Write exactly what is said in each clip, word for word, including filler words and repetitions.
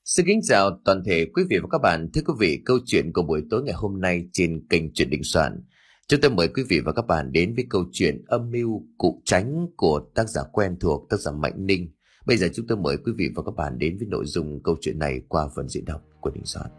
Xin kính chào toàn thể quý vị và các bạn. Thưa quý vị, câu chuyện của buổi tối ngày hôm nay trên kênh Chuyện Đình Soạn, chúng tôi mời quý vị và các bạn đến với câu chuyện Âm mưu cụ tránh của tác giả quen thuộc, tác giả Mạnh Ninh. Bây giờ chúng tôi mời quý vị và các bạn đến với nội dung câu chuyện này qua phần diễn đọc của Đình Soạn.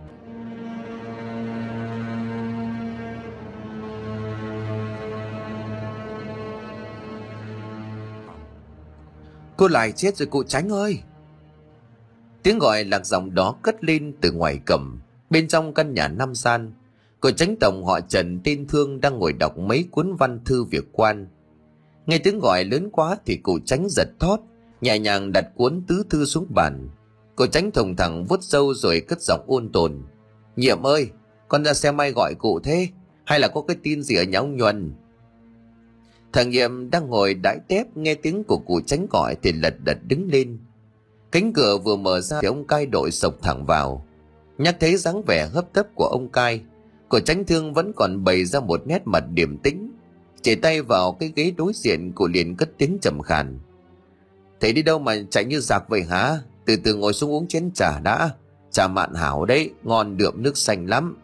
Cô lại chết rồi cụ Tránh ơi! Tiếng gọi lạc giọng đó cất lên từ ngoài cổng. Bên trong căn nhà năm gian, cô Tránh tổng họ Trần tên Thương đang ngồi đọc mấy cuốn văn thư việc quan. Nghe tiếng gọi lớn quá thì cụ Tránh giật thót, nhẹ nhàng đặt cuốn tứ thư xuống bàn. Cô Tránh thùng thẳng vuốt râu rồi cất giọng ôn tồn: "Nhiệm ơi, con ra xem ai gọi cụ thế, hay là có cái tin gì ở nhà ông Nhuần?" Thằng Nhiệm đang ngồi đãi tép nghe tiếng của cụ Tránh gọi thì lật đật đứng lên. Cánh cửa vừa mở ra thì ông cai đội sộc thẳng vào. Nhắc thấy dáng vẻ hấp tấp của ông cai, của Tránh Thương vẫn còn bày ra một nét mặt điềm tĩnh. Chỉ tay vào cái ghế đối diện, cụ liền cất tiếng trầm khàn: "Thầy đi đâu mà chạy như giặc vậy hả? Từ từ ngồi xuống uống chén trà đã. Trà mạn hảo đấy, ngon đượm nước xanh lắm."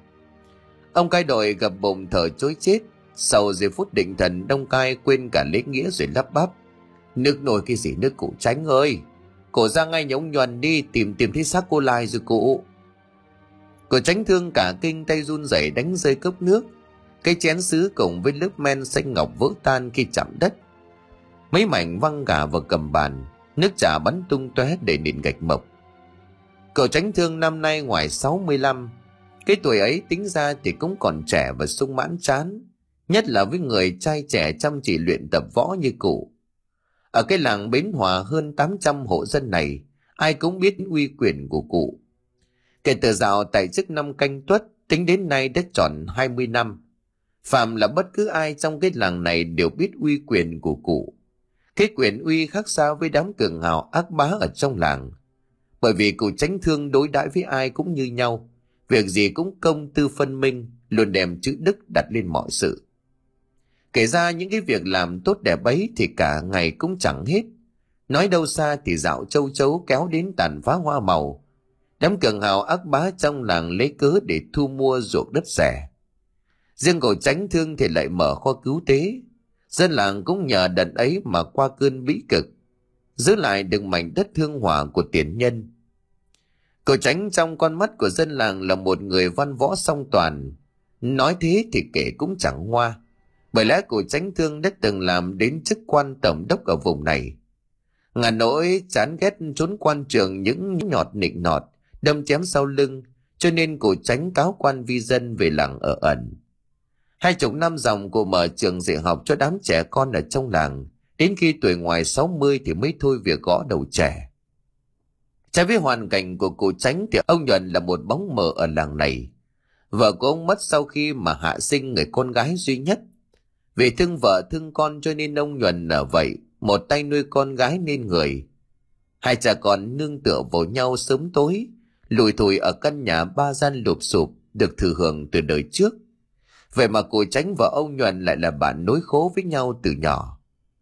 Ông cai đội gập bụng thở chối chết. Sau giây phút định thần, ông cai quên cả lễ nghĩa rồi lắp bắp: "Nước nổi cái gì nước cụ Tránh ơi? Cổ ra ngay nhà ông Nhuần đi, tìm tìm thấy xác cô Lai rồi cụ." Cô Tránh Thương cả kinh, tay run rẩy đánh rơi cốc nước. Cái chén sứ cùng với lớp men xanh ngọc vỡ tan khi chạm đất. Mấy mảnh văng cả vào cầm bàn, nước trà bắn tung tóe để nền gạch mộc. Cậu Tránh Thương năm nay ngoài sáu mươi lăm. Cái tuổi ấy tính ra thì cũng còn trẻ và sung mãn chán, nhất là với người trai trẻ chăm chỉ luyện tập võ như cụ. Ở cái làng Bến Hòa hơn tám trăm hộ dân này, ai cũng biết uy quyền của cụ. Kể từ dạo tại chức năm Canh Tuất, tính đến nay đã tròn hai mươi năm. Phạm là bất cứ ai trong cái làng này đều biết uy quyền của cụ. Cái quyền uy khác xa với đám cường hào ác bá ở trong làng. Bởi vì cụ Tránh Thương đối đãi với ai cũng như nhau, việc gì cũng công tư phân minh, luôn đem chữ đức đặt lên mọi sự. Kể ra những cái việc làm tốt đẹp ấy thì cả ngày cũng chẳng hết. Nói đâu xa thì dạo châu chấu kéo đến tàn phá hoa màu. Đám cường hào ác bá trong làng lấy cớ để thu mua ruộng đất rẻ. Riêng cậu Tránh Thương thì lại mở kho cứu tế. Dân làng cũng nhờ đợt ấy mà qua cơn bĩ cực, giữ lại được mảnh đất hương hỏa của tiền nhân. Cậu Tránh trong con mắt của dân làng là một người văn võ song toàn. Nói thế thì kể cũng chẳng hoa, bởi lẽ cụ Tránh Thương đã từng làm đến chức quan tổng đốc ở vùng này. Ngàn nỗi chán ghét trốn quan trường những nhọt nịnh nọt, đâm chém sau lưng, cho nên cụ Tránh cáo quan vi dân về làng ở ẩn. Hai chục năm dòng cụ mở trường dạy học cho đám trẻ con ở trong làng, đến khi tuổi ngoài sáu mươi thì mới thôi việc gõ đầu trẻ. Trái với hoàn cảnh của cụ Tránh thì ông Nhuần là một bóng mờ ở làng này. Vợ của ông mất sau khi mà hạ sinh người con gái duy nhất. Vì thương vợ thương con cho nên ông Nhuần ở vậy, một tay nuôi con gái nên người. Hai cha con nương tựa vào nhau sớm tối, lủi thủi ở căn nhà ba gian lụp xụp được thừa hưởng từ đời trước. Vậy mà cụ Tránh và ông Nhuần lại là bạn nối khố với nhau từ nhỏ.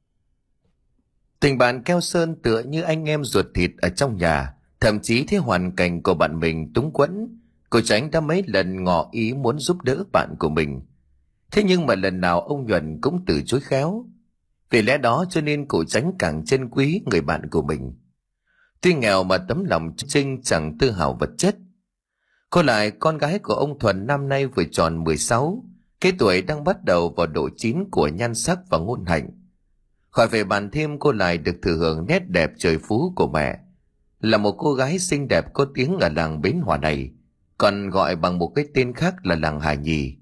Tình bạn keo sơn tựa như anh em ruột thịt ở trong nhà. Thậm chí thấy hoàn cảnh của bạn mình túng quẫn, cụ Tránh đã mấy lần ngỏ ý muốn giúp đỡ bạn của mình. Thế nhưng mà lần nào ông Nhuần cũng từ chối khéo. Vì lẽ đó cho nên cụ Tránh càng trân quý người bạn của mình. Tuy nghèo mà tấm lòng trinh chẳng tư hào vật chất. Cô lại con gái của ông Thuần năm nay vừa tròn mười sáu, cái tuổi đang bắt đầu vào độ chín của nhan sắc và ngôn hạnh. Khỏi về bàn thêm, cô lại được thừa hưởng nét đẹp trời phú của mẹ. Là một cô gái xinh đẹp có tiếng ở làng Bến Hòa này, còn gọi bằng một cái tên khác là làng Hà Nhì.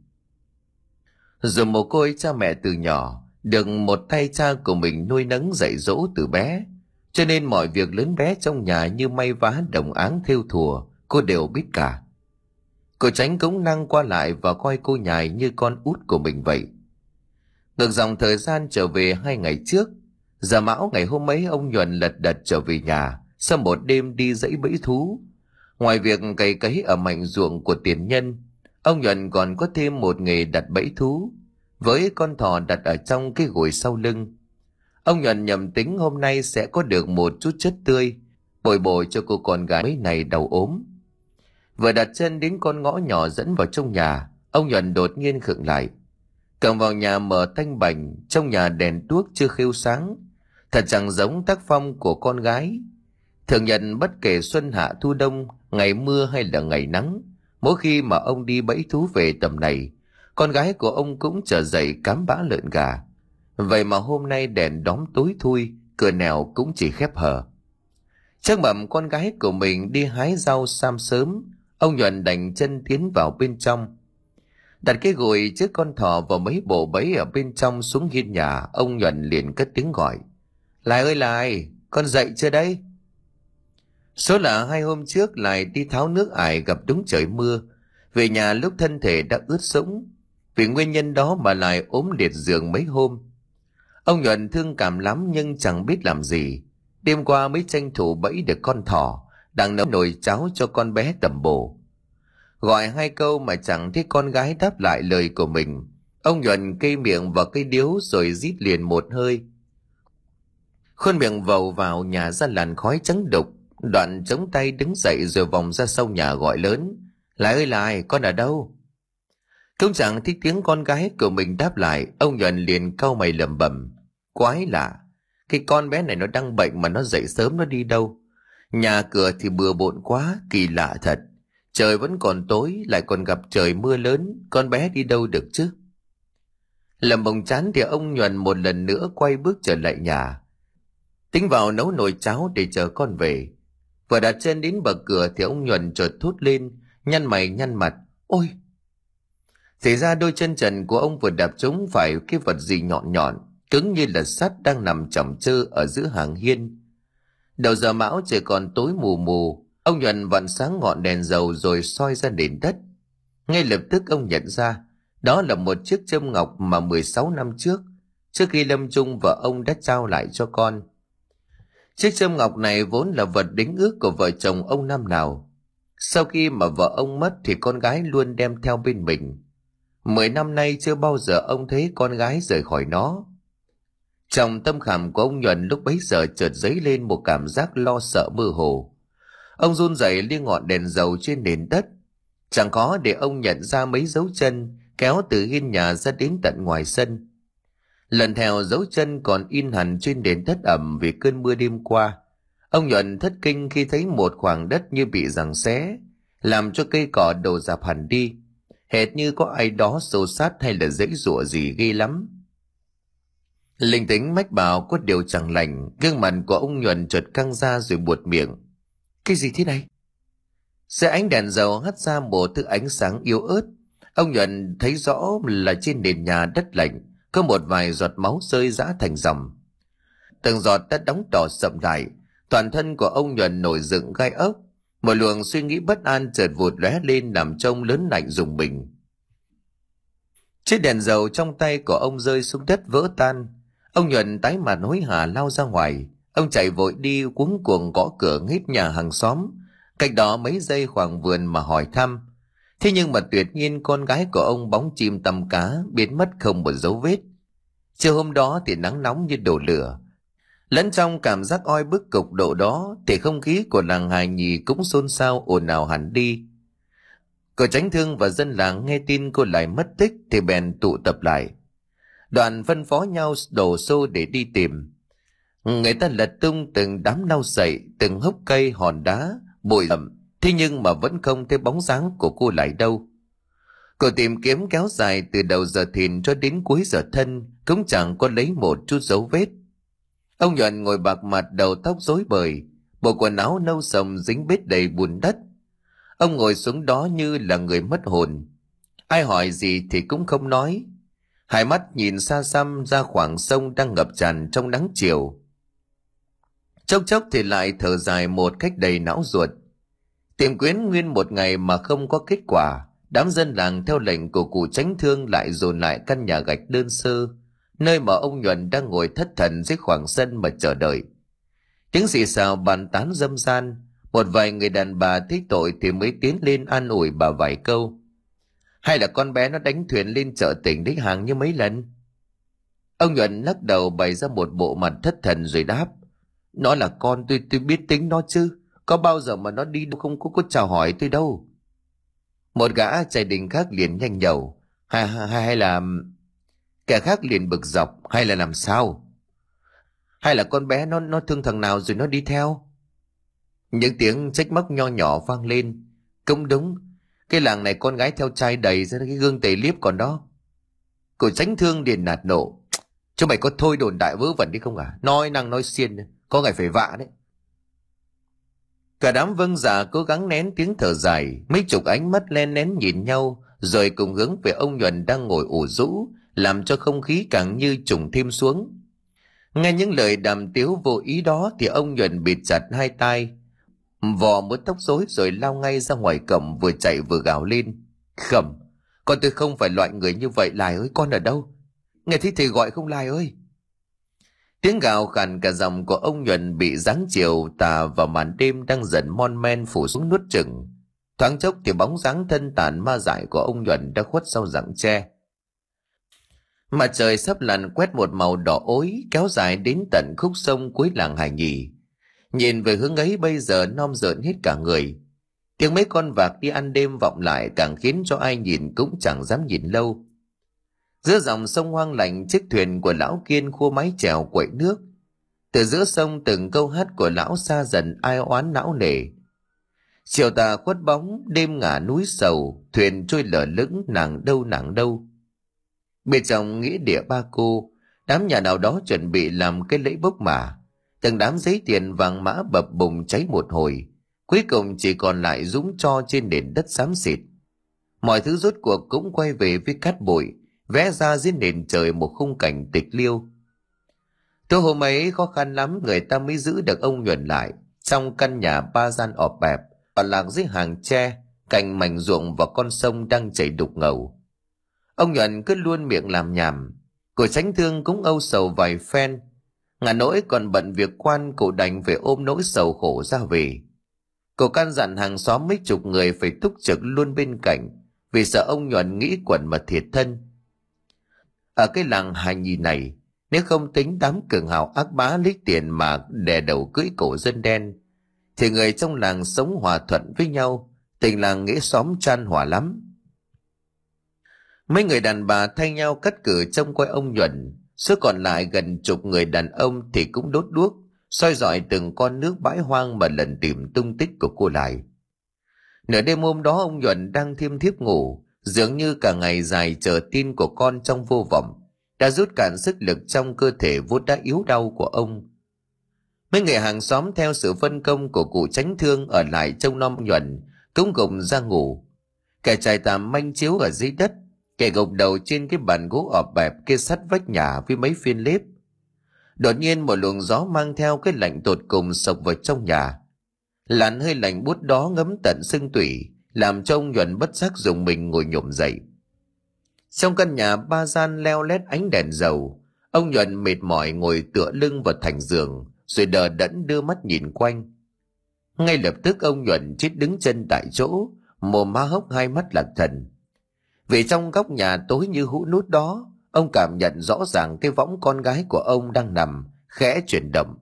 Dù mồ côi cha mẹ từ nhỏ, được một tay cha của mình nuôi nấng dạy dỗ từ bé, cho nên mọi việc lớn bé trong nhà như may vá đồng áng thêu thùa, cô đều biết cả. Cô Tránh cũng năng qua lại và coi cô nhài như con út của mình vậy. Ngược dòng thời gian trở về hai ngày trước, giờ mão ngày hôm ấy ông Nhuần lật đật trở về nhà sau một đêm đi dãy bẫy thú. Ngoài việc cày cấy ở mảnh ruộng của tiền nhân, ông Nhuần còn có thêm một nghề đặt bẫy thú, với con thỏ đặt ở trong cái gùi sau lưng. Ông Nhuần nhầm tính hôm nay sẽ có được một chút chất tươi, bồi bồi cho cô con gái mấy này đau ốm. Vừa đặt chân đến con ngõ nhỏ dẫn vào trong nhà, ông Nhuận đột nhiên khựng lại. Cầm vào nhà mở tanh bành, trong nhà đèn đuốc chưa khêu sáng, thật chẳng giống tác phong của con gái. Thường nhận bất kể xuân hạ thu đông, ngày mưa hay là ngày nắng, mỗi khi mà ông đi bẫy thú về tầm này, con gái của ông cũng trở dậy cám bã lợn gà. Vậy mà hôm nay đèn đóm tối thui, cửa nẻo cũng chỉ khép hờ. Chắc mầm con gái của mình đi hái rau sam sớm, ông Nhuận đành chân tiến vào bên trong. Đặt cái gùi trước con thỏ và mấy bộ bẫy ở bên trong xuống hiên nhà, ông Nhuận liền cất tiếng gọi. Lại ơi lại, con dậy chưa đấy? Số là hai hôm trước lại đi tháo nước ải gặp đúng trời mưa. Về nhà lúc thân thể đã ướt sũng, vì nguyên nhân đó mà lại ốm liệt giường mấy hôm. Ông Nhuận thương cảm lắm nhưng chẳng biết làm gì. Đêm qua mới tranh thủ bẫy được con thỏ, đang nấu nồi cháo cho con bé tầm bổ. Gọi hai câu mà chẳng thấy con gái đáp lại lời của mình. Ông Nhuận cây miệng vào cây điếu rồi rít liền một hơi. Khuôn miệng vầu vào nhà ra làn khói trắng đục. Đoạn chống tay đứng dậy rồi vòng ra sau nhà gọi lớn. Lại ơi lại, con ở đâu? Cũng chẳng thấy tiếng con gái của mình đáp lại. Ông Nhuận liền cau mày lẩm bẩm. Quái lạ, cái con bé này nó đang bệnh mà nó dậy sớm nó đi đâu? Nhà cửa thì bừa bộn quá, kỳ lạ thật. Trời vẫn còn tối, lại còn gặp trời mưa lớn, con bé đi đâu được chứ? Lầm bồng chán thì ông Nhuận một lần nữa quay bước trở lại nhà, tính vào nấu nồi cháo để chờ con về. Vừa đặt chân đến bậc cửa thì ông Nhuận chợt thốt lên, nhăn mày nhăn mặt. Ôi! Thì ra đôi chân trần của ông vừa đạp trúng phải cái vật gì nhọn nhọn, cứng như là sắt đang nằm chỏng chơ ở giữa hàng hiên. Đầu giờ mão trời còn tối mù mù, ông Nhuận vặn sáng ngọn đèn dầu rồi soi ra nền đất. Ngay lập tức ông nhận ra đó là một chiếc châm ngọc mà mười sáu năm trước, trước khi lâm chung vợ ông đã trao lại cho con. Chiếc châm ngọc này vốn là vật đính ước của vợ chồng ông năm nào. Sau khi mà vợ ông mất thì con gái luôn đem theo bên mình. Mười năm nay chưa bao giờ ông thấy con gái rời khỏi nó. Trong tâm khảm của ông Nhuận lúc bấy giờ chợt dấy lên một cảm giác lo sợ mơ hồ. Ông run rẩy liếng ngọn đèn dầu trên nền đất. Chẳng có để ông nhận ra mấy dấu chân kéo từ hiên nhà ra đến tận ngoài sân. Lần theo dấu chân còn in hẳn trên nền đất ẩm vì cơn mưa đêm qua. Ông Nhuận thất kinh khi thấy một khoảng đất như bị giằng xé, làm cho cây cỏ đổ rạp hẳn đi, hệt như có ai đó xô sát hay là giãy giụa gì ghê lắm. Linh tính mách bảo có điều chẳng lành, gương mặt của ông Nhuận chợt căng ra rồi buột miệng. Cái gì thế này? Dưới ánh đèn dầu hắt ra một thứ ánh sáng yếu ớt. Ông Nhuận thấy rõ là trên nền nhà đất lạnh có một vài giọt máu rơi rã thành dòng. Từng giọt đã đóng đỏ sậm lại, toàn thân của ông Nhuận nổi dựng gai ốc. Một luồng suy nghĩ bất an chợt vụt lóe lên làm trông lớn lạnh rùng mình. Chiếc đèn dầu trong tay của ông rơi xuống đất vỡ tan. Ông Nhuận tái mặt hối hả lao ra ngoài. Ông chạy vội đi cuống cuồng gõ cửa hết nhà hàng xóm, cách đó mấy giây khoảng vườn mà hỏi thăm. Thế nhưng mà tuyệt nhiên con gái của ông bóng chim tăm cá biến mất không một dấu vết. Chiều hôm đó thì nắng nóng như đổ lửa. Lẫn trong cảm giác oi bức cực độ đó thì không khí của làng Hài Nhì cũng xôn xao ồn ào hẳn đi. Cậu Chánh Thương và dân làng nghe tin cô lại mất tích thì bèn tụ tập lại. Đoàn phân phó nhau đổ xô để đi tìm. Người ta lật tung từng đám lau sậy, từng hốc cây hòn đá, bụi rậm, thế nhưng mà vẫn không thấy bóng dáng của cô lại đâu. Cuộc tìm kiếm kéo dài từ đầu giờ thìn cho đến cuối giờ thân, cũng chẳng có lấy một chút dấu vết. Ông Nhuận ngồi bạc mặt, đầu tóc rối bời, bộ quần áo nâu sầm dính bết đầy bùn đất. Ông ngồi xuống đó như là người mất hồn. Ai hỏi gì thì cũng không nói. Hai mắt nhìn xa xăm ra khoảng sông đang ngập tràn trong nắng chiều. Chốc chốc thì lại thở dài một cách đầy não ruột. Tìm kiếm nguyên một ngày mà không có kết quả. Đám dân làng theo lệnh của cụ Chánh Thương lại dồn lại căn nhà gạch đơn sơ, nơi mà ông Nhuận đang ngồi thất thần dưới khoảng sân mà chờ đợi. Tiếng xì xào bàn tán râm ran. Một vài người đàn bà thấy tội thì mới tiến lên an ủi bà vài câu. Hay là con bé nó đánh thuyền lên chợ tỉnh lấy hàng như mấy lần? Ông Nhuận lắc đầu bày ra một bộ mặt thất thần rồi đáp. Nó là con tôi, tôi biết tính nó chứ. Có bao giờ mà nó đi đâu không có, có chào hỏi tôi đâu. Một gã trai đình khác liền nhanh nhẩu. Hay, hay, hay là... Kẻ khác liền bực dọc. Hay là làm sao? Hay là con bé nó nó thương thằng nào rồi nó đi theo? Những tiếng trách móc nho nhỏ vang lên. Cũng đúng. Cái làng này con gái theo trai đầy ra cái gương tề liếp còn đó. Cô Chánh Thương liền nạt nộ. Chúng mày có thôi đồn đại vớ vẩn đi không à? Nói năng nói xiên. Có ngày phải vạ đấy. Cả đám vâng dạ cố gắng nén tiếng thở dài. Mấy chục ánh mắt len lén nhìn nhau, rồi cùng hướng về ông Nhuần đang ngồi ủ rũ, làm cho không khí càng như trùng thêm xuống. Nghe những lời đàm tiếu vô ý đó thì ông Nhuần bịt chặt hai tai, vò một tóc rối rồi lao ngay ra ngoài cổng, vừa chạy vừa gào lên. Khẩm, con tôi không phải loại người như vậy. Lai ơi, con ở đâu? Nghe thấy thầy gọi không Lai ơi? Tiếng gào khàn cả giọng của ông Nhuần bị dáng chiều tà vào màn đêm đang dần mon men phủ xuống nuốt chửng. Thoáng chốc thì bóng dáng thân tàn ma dại của ông Nhuần đã khuất sau rặng tre. Mặt trời sắp lặn quét một màu đỏ ối kéo dài đến tận khúc sông cuối làng Hải Nhì. Nhìn về hướng ấy bây giờ non rợn hết cả người. Tiếng mấy con vạc đi ăn đêm vọng lại càng khiến cho ai nhìn cũng chẳng dám nhìn lâu. Giữa dòng sông hoang lạnh, chiếc thuyền của lão Kiên khua mái chèo quậy nước. Từ giữa sông từng câu hát của lão xa dần ai oán não nề. Chiều tà khuất bóng, đêm ngả núi sầu, thuyền trôi lở lững nàng đâu nàng đâu. Bên trong nghĩa địa ba cô, đám nhà nào đó chuẩn bị làm cái lễ bốc mả. Từng đám giấy tiền vàng mã bập bùng cháy một hồi, cuối cùng chỉ còn lại dũng tro trên nền đất xám xịt. Mọi thứ rốt cuộc cũng quay về với cát bụi, vẽ ra dưới nền trời một khung cảnh tịch liêu. Tối hôm ấy khó khăn lắm người ta mới giữ được ông Nhuần lại trong căn nhà ba gian ọp ẹp ở lạc dưới hàng tre, cạnh mảnh ruộng và con sông đang chảy đục ngầu. Ông Nhuần cứ luôn miệng làm nhảm. Cô Chánh Thương cũng âu sầu vài phen. Ngả nỗi còn bận việc quan, cô đành phải ôm nỗi sầu khổ ra về. Cô căn dặn hàng xóm mấy chục người phải túc trực luôn bên cạnh, vì sợ ông Nhuần nghĩ quẩn mà thiệt thân. Ở cái làng Hải Nhì này, nếu không tính đám cường hào ác bá lấy tiền mà đè đầu cưỡi cổ dân đen, thì người trong làng sống hòa thuận với nhau, tình làng nghĩa xóm chan hòa lắm. Mấy người đàn bà thay nhau cắt cử trông coi ông Nhuần, số còn lại gần chục người đàn ông thì cũng đốt đuốc, soi dọi từng con nước bãi hoang mà lần tìm tung tích của cô lại. Nửa đêm hôm đó ông Nhuần đang thiêm thiếp ngủ, dường như cả ngày dài chờ tin của con trong vô vọng, đã rút cạn sức lực trong cơ thể vốn đã yếu đau của ông. Mấy người hàng xóm theo sự phân công của cụ Chánh Thương ở lại trông nom Nhuần cũng gục ra ngủ. Kẻ trải tạm manh chiếu ở dưới đất, kẻ gục đầu trên cái bàn gỗ ọp ẹp kia sắt vách nhà với mấy phiên lếp. Đột nhiên một luồng gió mang theo cái lạnh tột cùng sộc vào trong nhà. Làn hơi lạnh buốt đó ngấm tận xương tủy, làm cho ông Nhuần bất giác dùng mình ngồi nhổm dậy. Trong căn nhà ba gian leo lét ánh đèn dầu, ông Nhuần mệt mỏi ngồi tựa lưng vào thành giường, rồi đờ đẫn đưa mắt nhìn quanh. Ngay lập tức ông Nhuần chết đứng chân tại chỗ, mồm há hốc hai mắt lạc thần. Vì trong góc nhà tối như hũ nút đó, ông cảm nhận rõ ràng cái võng con gái của ông đang nằm, khẽ chuyển động.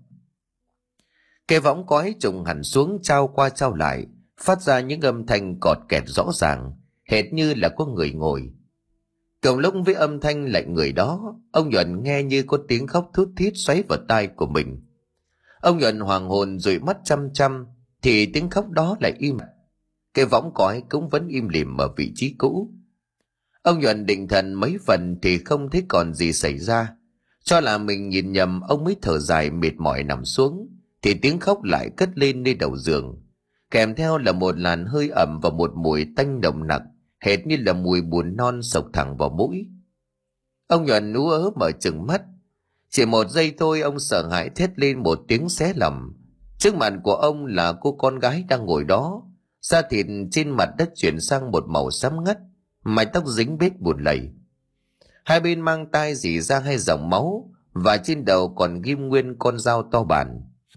Cái võng cói trùng hẳn xuống trao qua trao lại, phát ra những âm thanh cọt kẹt rõ ràng, hệt như là có người ngồi. Cùng lúc với âm thanh lạnh người đó, ông Nhuần nghe như có tiếng khóc thút thít xoáy vào tai của mình. Ông Nhuần hoàng hồn dụi mắt chăm chăm, thì tiếng khóc đó lại im. Cái võng cói cũng vẫn im lìm ở vị trí cũ. Ông Nhuần định thần mấy phần thì không thấy còn gì xảy ra. Cho là mình nhìn nhầm, ông mới thở dài mệt mỏi nằm xuống, thì tiếng khóc lại cất lên nơi đầu giường, kèm theo là một làn hơi ẩm và một mùi tanh nồng nặc, hệt như là mùi bùn non sộc thẳng vào mũi. Ông Nhuần ú ớ mở trừng mắt. Chỉ một giây thôi ông sợ hãi thét lên một tiếng xé lòng. Trước mặt của ông là cô con gái đang ngồi đó, da thịt trên mặt đất chuyển sang một màu xám ngắt, mái tóc dính bết bùn lầy, hai bên mang tai rỉ ra hai dòng máu, và trên đầu còn ghim nguyên con dao to bản.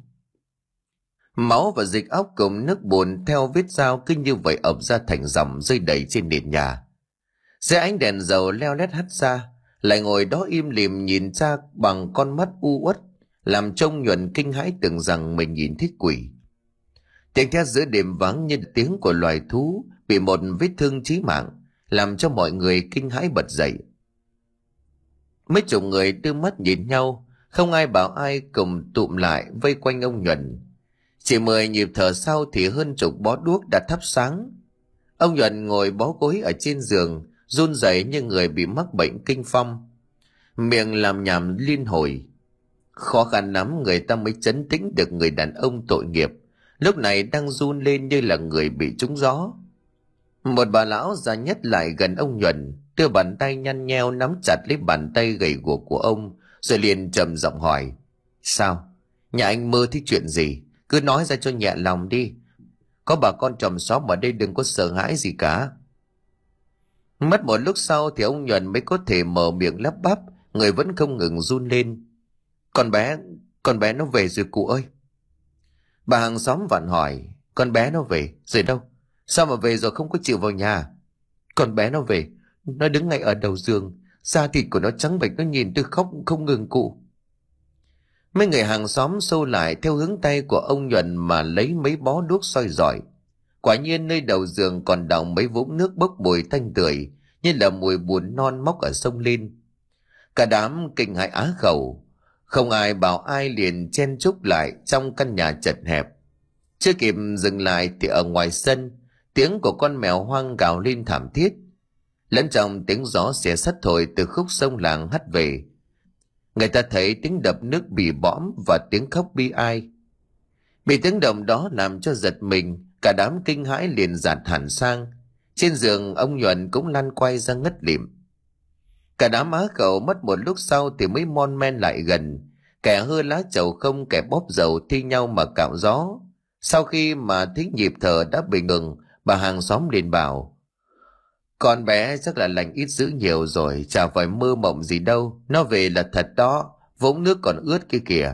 Máu và dịch óc cùng nước bùn theo vết dao cứ như vậy ập ra thành dòng rơi đầy trên nền nhà. Dưới ánh đèn dầu leo lét hắt ra, lại ngồi đó im lìm nhìn ra bằng con mắt u uất, làm trông Nhuần kinh hãi tưởng rằng mình nhìn thấy quỷ. Tiếng thét giữa đêm vắng như tiếng của loài thú bị một vết thương chí mạng, làm cho mọi người kinh hãi bật dậy. Mấy chục người đưa mắt nhìn nhau, không ai bảo ai, cùng tụm lại vây quanh ông Nhuần. Chỉ mười nhịp thở sau thì hơn chục bó đuốc đã thắp sáng. Ông Nhuần ngồi bó gối ở trên giường, run rẩy như người bị mắc bệnh kinh phong, miệng làm nhảm liên hồi. Khó khăn lắm người ta mới trấn tĩnh được người đàn ông tội nghiệp, lúc này đang run lên như là người bị trúng gió. Một bà lão già nhất lại gần ông Nhuần, đưa bàn tay nhăn nheo nắm chặt lấy bàn tay gầy guộc của ông, rồi liền trầm giọng hỏi: Sao? Nhà anh mơ thấy chuyện gì? Cứ nói ra cho nhẹ lòng đi. Có bà con chòm xóm ở đây, đừng có sợ hãi gì cả. Mất một lúc sau thì ông Nhuần mới có thể mở miệng lắp bắp, người vẫn không ngừng run lên: Con bé, con bé nó về rồi cụ ơi. Bà hàng xóm vặn hỏi: Con bé nó về rồi đâu? Sao mà về rồi không có chịu vào nhà? Con bé nó về, nó đứng ngay ở đầu giường, da thịt của nó trắng bệch, nó nhìn tôi khóc không ngừng cụ. Mấy người hàng xóm xô lại theo hướng tay của ông Nhuần mà lấy mấy bó đuốc soi rọi. Quả nhiên nơi đầu giường còn đọng mấy vũng nước bốc mùi thanh tưởi, như là mùi bùn non móc ở sông lên. Cả đám kinh hãi á khẩu, không ai bảo ai liền chen chúc lại trong căn nhà chật hẹp. Chưa kịp dừng lại thì ở ngoài sân, tiếng của con mèo hoang gào lên thảm thiết, lẫn trong tiếng gió xé sắt thổi từ khúc sông làng hắt về. Người ta thấy tiếng đập nước bì bõm và tiếng khóc bi ai. Bị tiếng động đó làm cho giật mình, cả đám kinh hãi liền dạt hẳn sang. Trên giường ông Nhuần cũng lăn quay ra ngất lịm. Cả đám á khẩu mất một lúc sau thì mới mon men lại gần, kẻ hơ lá chầu không, kẻ bóp dầu thi nhau mà cạo gió. Sau khi mà thấy nhịp thở đã bình ngừng, bà hàng xóm liền bảo: Con bé chắc là lành ít dữ nhiều rồi, chả phải mơ mộng gì đâu, nó về là thật đó, vũng nước còn ướt kia kìa.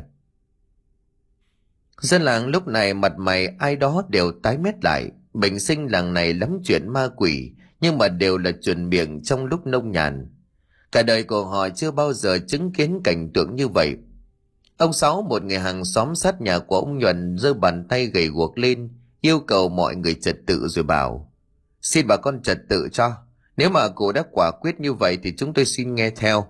Dân làng lúc này mặt mày ai đó đều tái mét lại. Bình sinh làng này lắm chuyện ma quỷ, nhưng mà đều là chuẩn miệng trong lúc nông nhàn. Cả đời của họ chưa bao giờ chứng kiến cảnh tượng như vậy. Ông Sáu, một người hàng xóm sát nhà của ông Nhuần, giơ bàn tay gầy guộc lên, yêu cầu mọi người trật tự rồi bảo: Xin bà con trật tự cho, nếu mà cụ đã quả quyết như vậy thì chúng tôi xin nghe theo.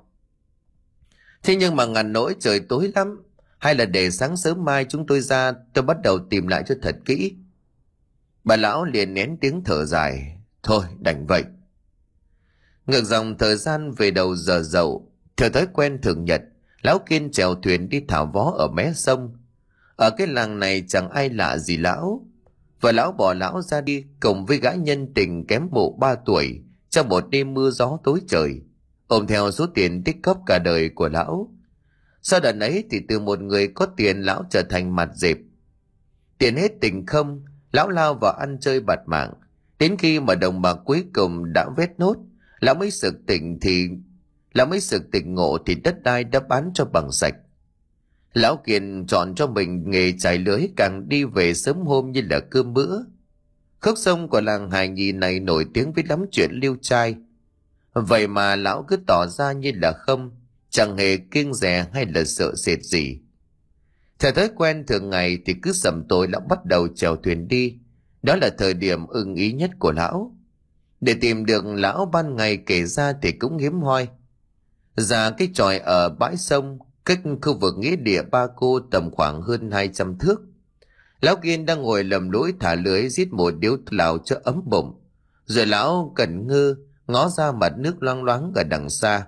Thế nhưng mà ngàn nỗi trời tối lắm, hay là để sáng sớm mai chúng tôi ra, tôi bắt đầu tìm lại cho thật kỹ. Bà lão liền nén tiếng thở dài: Thôi đành vậy. Ngược dòng thời gian về đầu giờ dậu, theo thói quen thường nhật, lão Kiên chèo thuyền đi thả vó ở mé sông. Ở cái làng này chẳng ai lạ gì lão. Và lão bỏ lão ra đi cùng với gã nhân tình kém bộ ba tuổi trong một đêm mưa gió tối trời, ôm theo số tiền tích cóp cả đời của lão. Sau đợt ấy thì từ một người có tiền, lão trở thành mặt dẹp. Tiền hết tình không, lão lao vào ăn chơi bạt mạng. Đến khi mà đồng bạc cuối cùng đã vét nốt, lão mới sực tỉnh thì lão mới sực tỉnh ngộ thì đất đai đã bán cho bằng sạch. Lão Kiên chọn cho mình nghề chài lưới, càng đi về sớm hôm như là cơm bữa. Khúc sông của làng Hải Nhì này nổi tiếng với lắm chuyện liêu trai. Vậy mà lão cứ tỏ ra như là không, chẳng hề kiêng dè hay là sợ sệt gì. Theo thói quen thường ngày thì cứ sầm tối lão bắt đầu chèo thuyền đi. Đó là thời điểm ưng ý nhất của lão. Để tìm được lão ban ngày kể ra thì cũng hiếm hoi. Ra cái chòi ở bãi sông, cách khu vực nghĩa địa Ba Cô tầm khoảng hơn hai trăm thước. Lão Kiên đang ngồi lầm lũi thả lưới giết một điếu lào cho ấm bụng. Rồi lão cẩn ngơ ngó ra mặt nước loang loáng ở đằng xa.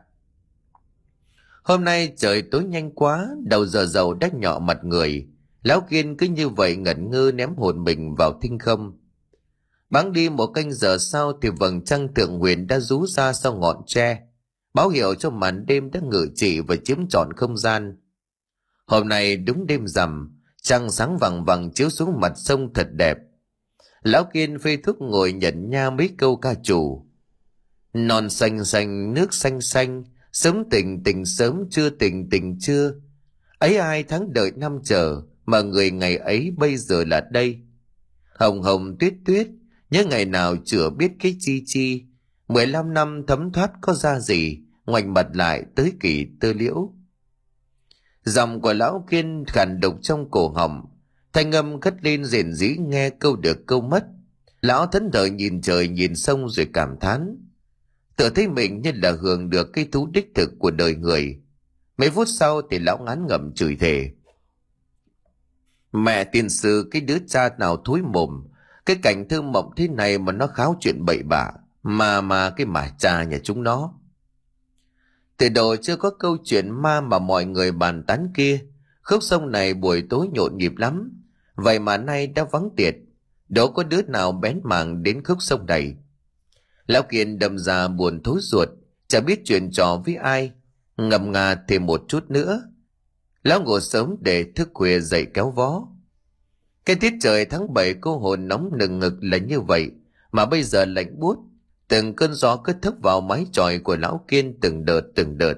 Hôm nay trời tối nhanh quá, đầu giờ dậu đách nhọ mặt người. Lão Kiên cứ như vậy ngẩn ngơ ném hồn mình vào thinh không. Bẵng đi một canh giờ sau thì vầng trăng thượng huyền đã rú ra sau ngọn tre, báo hiệu cho màn đêm đã ngự trị và chiếm trọn không gian. Hôm nay đúng đêm rằm, trăng sáng vằng vằng chiếu xuống mặt sông thật đẹp. Lão Kiên phê thuốc ngồi nhận nha mấy câu ca chủ: Non xanh xanh nước xanh xanh, sớm tỉnh tỉnh sớm, chưa tỉnh tỉnh chưa. Ấy ai tháng đợi năm chờ, mà người ngày ấy bây giờ là đây. Hồng hồng tuyết tuyết, nhớ ngày nào chưa biết cái chi chi. Mười lăm năm thấm thoát có ra gì, ngoảnh mặt lại tới kỳ tơ liễu. Giọng của lão Kiên khàn đục trong cổ họng, thanh âm cất lên rền rĩ nghe câu được câu mất. Lão thẫn thờ nhìn trời nhìn sông rồi cảm thán, tự thấy mình như là hưởng được cái thú đích thực của đời người. Mấy phút sau thì lão ngán ngẩm chửi thề: Mẹ tiên sư, cái đứa cha nào thối mồm, cái cảnh thơ mộng thế này mà nó kháo chuyện bậy bạ, mà mà cái mà cha nhà chúng nó. Từ đầu chưa có câu chuyện ma mà mọi người bàn tán kia, khúc sông này buổi tối nhộn nhịp lắm, vậy mà nay đã vắng tiệt, đâu có đứa nào bén mảng đến khúc sông này. Lão Kiên đâm ra buồn thối ruột, chả biết chuyện trò với ai, ngầm ngà thêm một chút nữa. Lão ngủ sớm để thức khuya dậy kéo vó. Cái tiết trời tháng bảy cô hồn nóng nừng ngực là như vậy, mà bây giờ lạnh buốt, từng cơn gió cứ thốc vào mái chòi của lão Kiên từng đợt từng đợt.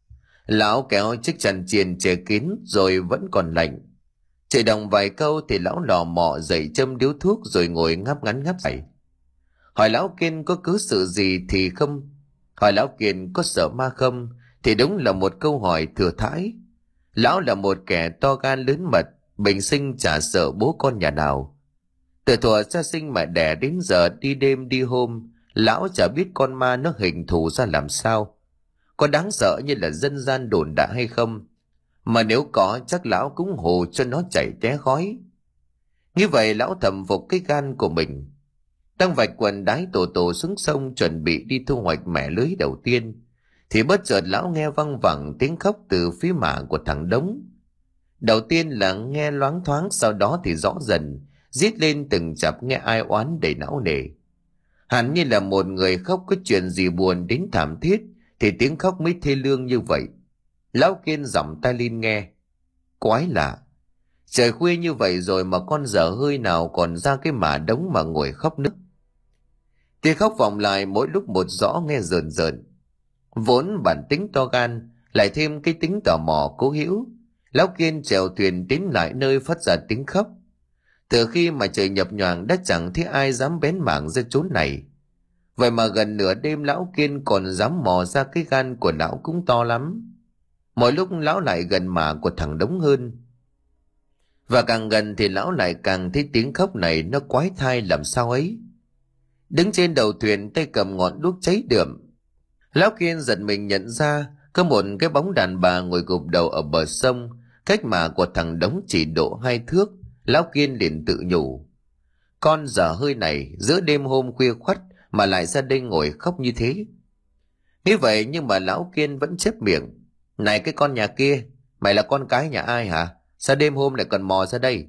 Lão kéo chiếc chăn chiền che kín rồi vẫn còn lạnh. Chạy đồng vài câu thì lão lò mò dậy châm điếu thuốc rồi ngồi ngáp ngắn ngáp dài. Hỏi lão Kiên có cứ sự gì thì không, hỏi lão Kiên có sợ ma không, thì đúng là một câu hỏi thừa thãi. Lão là một kẻ to gan lớn mật, bình sinh chả sợ bố con nhà nào. Từ thuở cha sinh mẹ đẻ đến giờ đi đêm đi hôm, lão chả biết con ma nó hình thù ra làm sao, có đáng sợ như là dân gian đồn đại hay không, mà nếu có chắc lão cũng hù cho nó chảy té khói. Như vậy lão thầm phục cái gan của mình, đang vạch quần đái tổ tổ xuống sông chuẩn bị đi thu hoạch mẻ lưới đầu tiên, thì bất chợt lão nghe văng vẳng tiếng khóc từ phía mả của thằng Đống. Đầu tiên là nghe loáng thoáng, sau đó thì rõ dần, rít lên từng chập nghe ai oán đầy não nề. Hẳn như là một người khóc có chuyện gì buồn đến thảm thiết thì tiếng khóc mới thê lương như vậy. Lão Kiên giọng tai lên nghe. Quái lạ, trời khuya như vậy rồi mà con dở hơi nào còn ra cái mả Đống mà ngồi khóc nức. Tiếng khóc vọng lại mỗi lúc một rõ nghe rờn rợn. Vốn bản tính to gan, lại thêm cái tính tò mò cố hữu, lão Kiên chèo thuyền đến lại nơi phát ra tiếng khóc. Từ khi mà trời nhập nhoàng đã chẳng thấy ai dám bén mảng ra chốn này. Vậy mà gần nửa đêm lão Kiên còn dám mò ra, cái gan của lão cũng to lắm. Mỗi lúc lão lại gần mả của thằng Đống hơn, và càng gần thì lão lại càng thấy tiếng khóc này nó quái thai làm sao ấy. Đứng trên đầu thuyền tay cầm ngọn đuốc cháy đượm, lão Kiên giật mình nhận ra có một cái bóng đàn bà ngồi gục đầu ở bờ sông, cách mả của thằng Đống chỉ độ hai thước. Lão Kiên liền tự nhủ, con dở hơi này giữa đêm hôm khuya khoắt mà lại ra đây ngồi khóc như thế. Như vậy nhưng mà lão Kiên vẫn chép miệng, này cái con nhà kia, mày là con cái nhà ai hả, sao đêm hôm lại còn mò ra đây?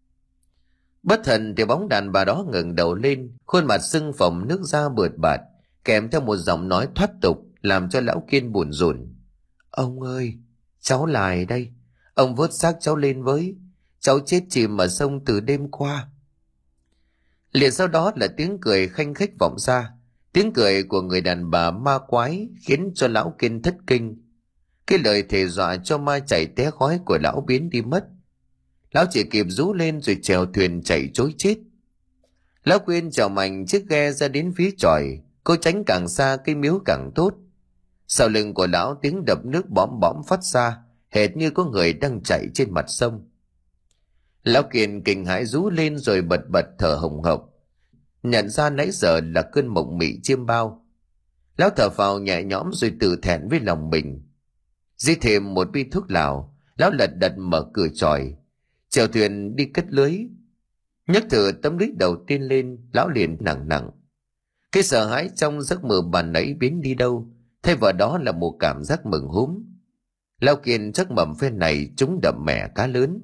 Bất thần thì bóng đàn bà đó ngẩng đầu lên, khuôn mặt sưng phồng nước da bượt bạt, kèm theo một giọng nói thoát tục làm cho lão Kiên buồn rùn. Ông ơi, cháu lại đây, ông vớt xác cháu lên với, cháu chết chìm ở sông từ đêm qua. Liền sau đó là tiếng cười khanh khách vọng ra, tiếng cười của người đàn bà ma quái khiến cho lão Kiên thất kinh. Cái lời thề dọa cho ma chảy té khói của lão biến đi mất. Lão chỉ kịp rú lên rồi chèo thuyền chạy trối chết. Lão Kiên chèo mạnh chiếc ghe ra đến phía chòi, cố tránh càng xa cái miếu càng tốt. Sau lưng của lão tiếng đập nước bõm bõm phát ra, hệt như có người đang chạy trên mặt sông. Lão Kiên kinh hãi rú lên rồi bật bật thở hồng hộc, nhận ra nãy giờ là cơn mộng mị chiêm bao. Lão thở phào nhẹ nhõm rồi tự thẹn với lòng mình. Dí thêm một bi thuốc lào, lão lật đật mở cửa chòi, chèo thuyền đi cất lưới. Nhấc thử tấm lưới đầu tiên lên, lão liền nặng nặng. Cái sợ hãi trong giấc mơ bàn nãy biến đi đâu, thay vào đó là một cảm giác mừng húm. Lão Kiên chắc mầm phen này trúng đậm mẻ cá lớn.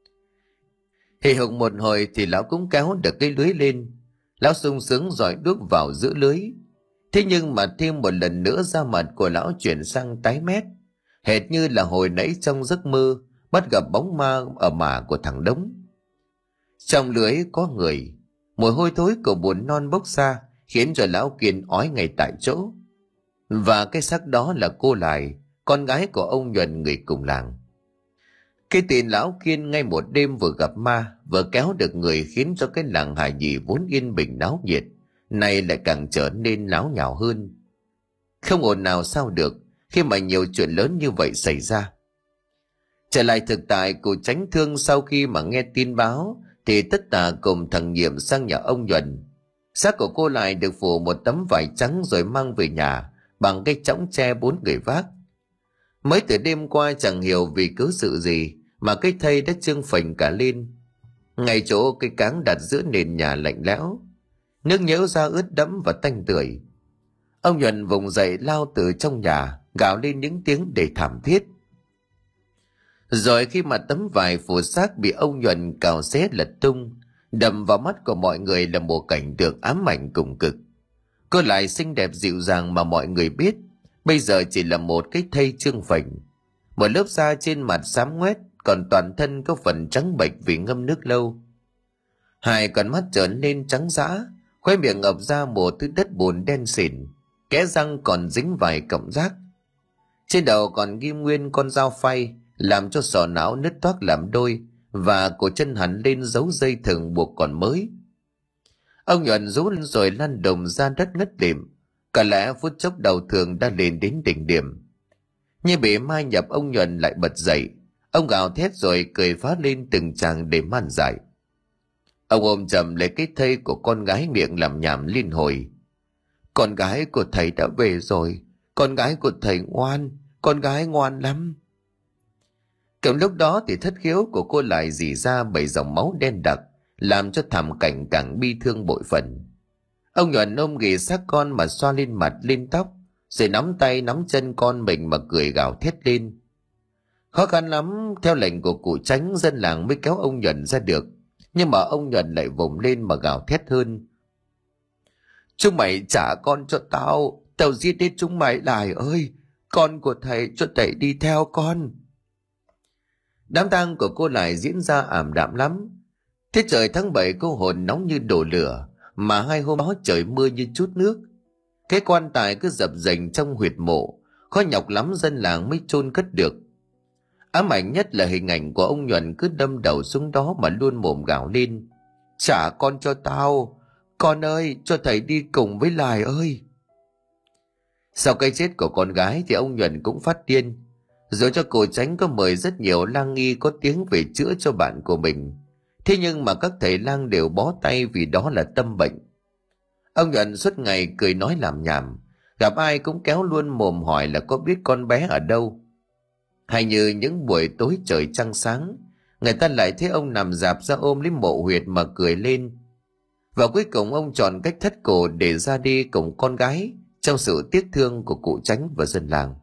Hì hục một hồi thì lão cũng kéo được cái lưới lên. Lão sung sướng dọi đuốc vào giữa lưới. Thế nhưng mà thêm một lần nữa da mặt của lão chuyển sang tái mét, hệt như là hồi nãy trong giấc mơ bắt gặp bóng ma ở mả của thằng Đống. Trong lưới có người, mùi hôi thối của bùn non bốc ra khiến cho lão Kiên ói ngay tại chỗ. Và cái xác đó là cô Lài, con gái của ông Nhuần người cùng làng. Cái tin lão Kiên ngay một đêm vừa gặp ma, vừa kéo được người khiến cho cái làng Hải Nhì vốn yên bình náo nhiệt, nay lại càng trở nên náo nhào hơn. Không ồn nào sao được khi mà nhiều chuyện lớn như vậy xảy ra. Trở lại thực tại, cụ Chánh Thương sau khi mà nghe tin báo thì tất tả cùng thằng Nhiệm sang nhà ông Nhuần. Xác của cô lại được phủ một tấm vải trắng rồi mang về nhà bằng cái chõng tre bốn người vác. Mới từ đêm qua chẳng hiểu vì cớ sự gì mà cái thây đã trương phình cả lên. Ngay chỗ cái cáng đặt giữa nền nhà lạnh lẽo, nước nhễu ra ướt đẫm và tanh tưởi. Ông Nhuần vùng dậy lao từ trong nhà, gào lên những tiếng đầy thảm thiết. Rồi khi mà tấm vải phủ xác bị ông Nhuần cào xé lật tung, đầm vào mắt của mọi người là một cảnh tượng ám ảnh cùng cực. Cô lại xinh đẹp dịu dàng mà mọi người biết, bây giờ chỉ là một cái thây trương phình. Một lớp da trên mặt xám ngoét, còn toàn thân có phần trắng bệch vì ngâm nước lâu. Hai con mắt trở nên trắng dã, khóe miệng ập ra một thứ đất bùn đen xỉn, kẽ răng còn dính vài cọng rác. Trên đầu còn ghim nguyên con dao phay, làm cho sọ não nứt toác làm đôi, và cổ chân hắn lên dấu dây thừng buộc còn mới. Ông Nhuần rú lên rồi lăn đùng ra đất ngất lịm, cả lẽ phút chốc đầu thường đã lên đến đỉnh điểm. Như bị mai nhập, ông Nhuần lại bật dậy, ông gào thét rồi cười phá lên từng tràng để man dại. Ông ôm chầm lấy cái thây của con gái, miệng làm nhảm liên hồi. Con gái của thầy đã về rồi, con gái của thầy ngoan, con gái ngoan lắm. Cùng lúc đó thì thất khiếu của cô lại rỉ ra bảy dòng máu đen đặc, làm cho thảm cảnh càng bi thương bội phần. Ông Nhuần ôm ghì xác con mà xoa lên mặt lên tóc, rồi nắm tay nắm chân con mình mà cười gào thét lên. Khó khăn lắm, theo lệnh của cụ Chánh, dân làng mới kéo ông Nhuần ra được, nhưng mà ông Nhuần lại vùng lên mà gào thét hơn. Chúng mày trả con cho tao, tao giết hết chúng mày lại ơi, con của thầy cho thầy đi theo con. Đám tang của cô lại diễn ra ảm đạm lắm. Thế trời tháng bảy cô hồn nóng như đổ lửa, mà hai hôm đó trời mưa như chút nước. Cái quan tài cứ dập dềnh trong huyệt mộ, khó nhọc lắm dân làng mới chôn cất được. Ám ảnh nhất là hình ảnh của ông Nhuần cứ đâm đầu xuống đó mà luôn mồm gào lên. Trả con cho tao, con ơi, cho thầy đi cùng với Lài ơi. Sau cái chết của con gái thì ông Nhuần cũng phát điên. Rồi cho cụ Chánh có mời rất nhiều lang nghi có tiếng về chữa cho bạn của mình. Thế nhưng mà các thầy lang đều bó tay vì đó là tâm bệnh. Ông Nhuần suốt ngày cười nói làm nhảm, gặp ai cũng kéo luôn mồm hỏi là có biết con bé ở đâu. Hay như những buổi tối trời trăng sáng, người ta lại thấy ông nằm rạp ra ôm lấy mộ huyệt mà cười lên. Và cuối cùng ông chọn cách thất cổ để ra đi cùng con gái, trong sự tiếc thương của cụ Chánh và dân làng.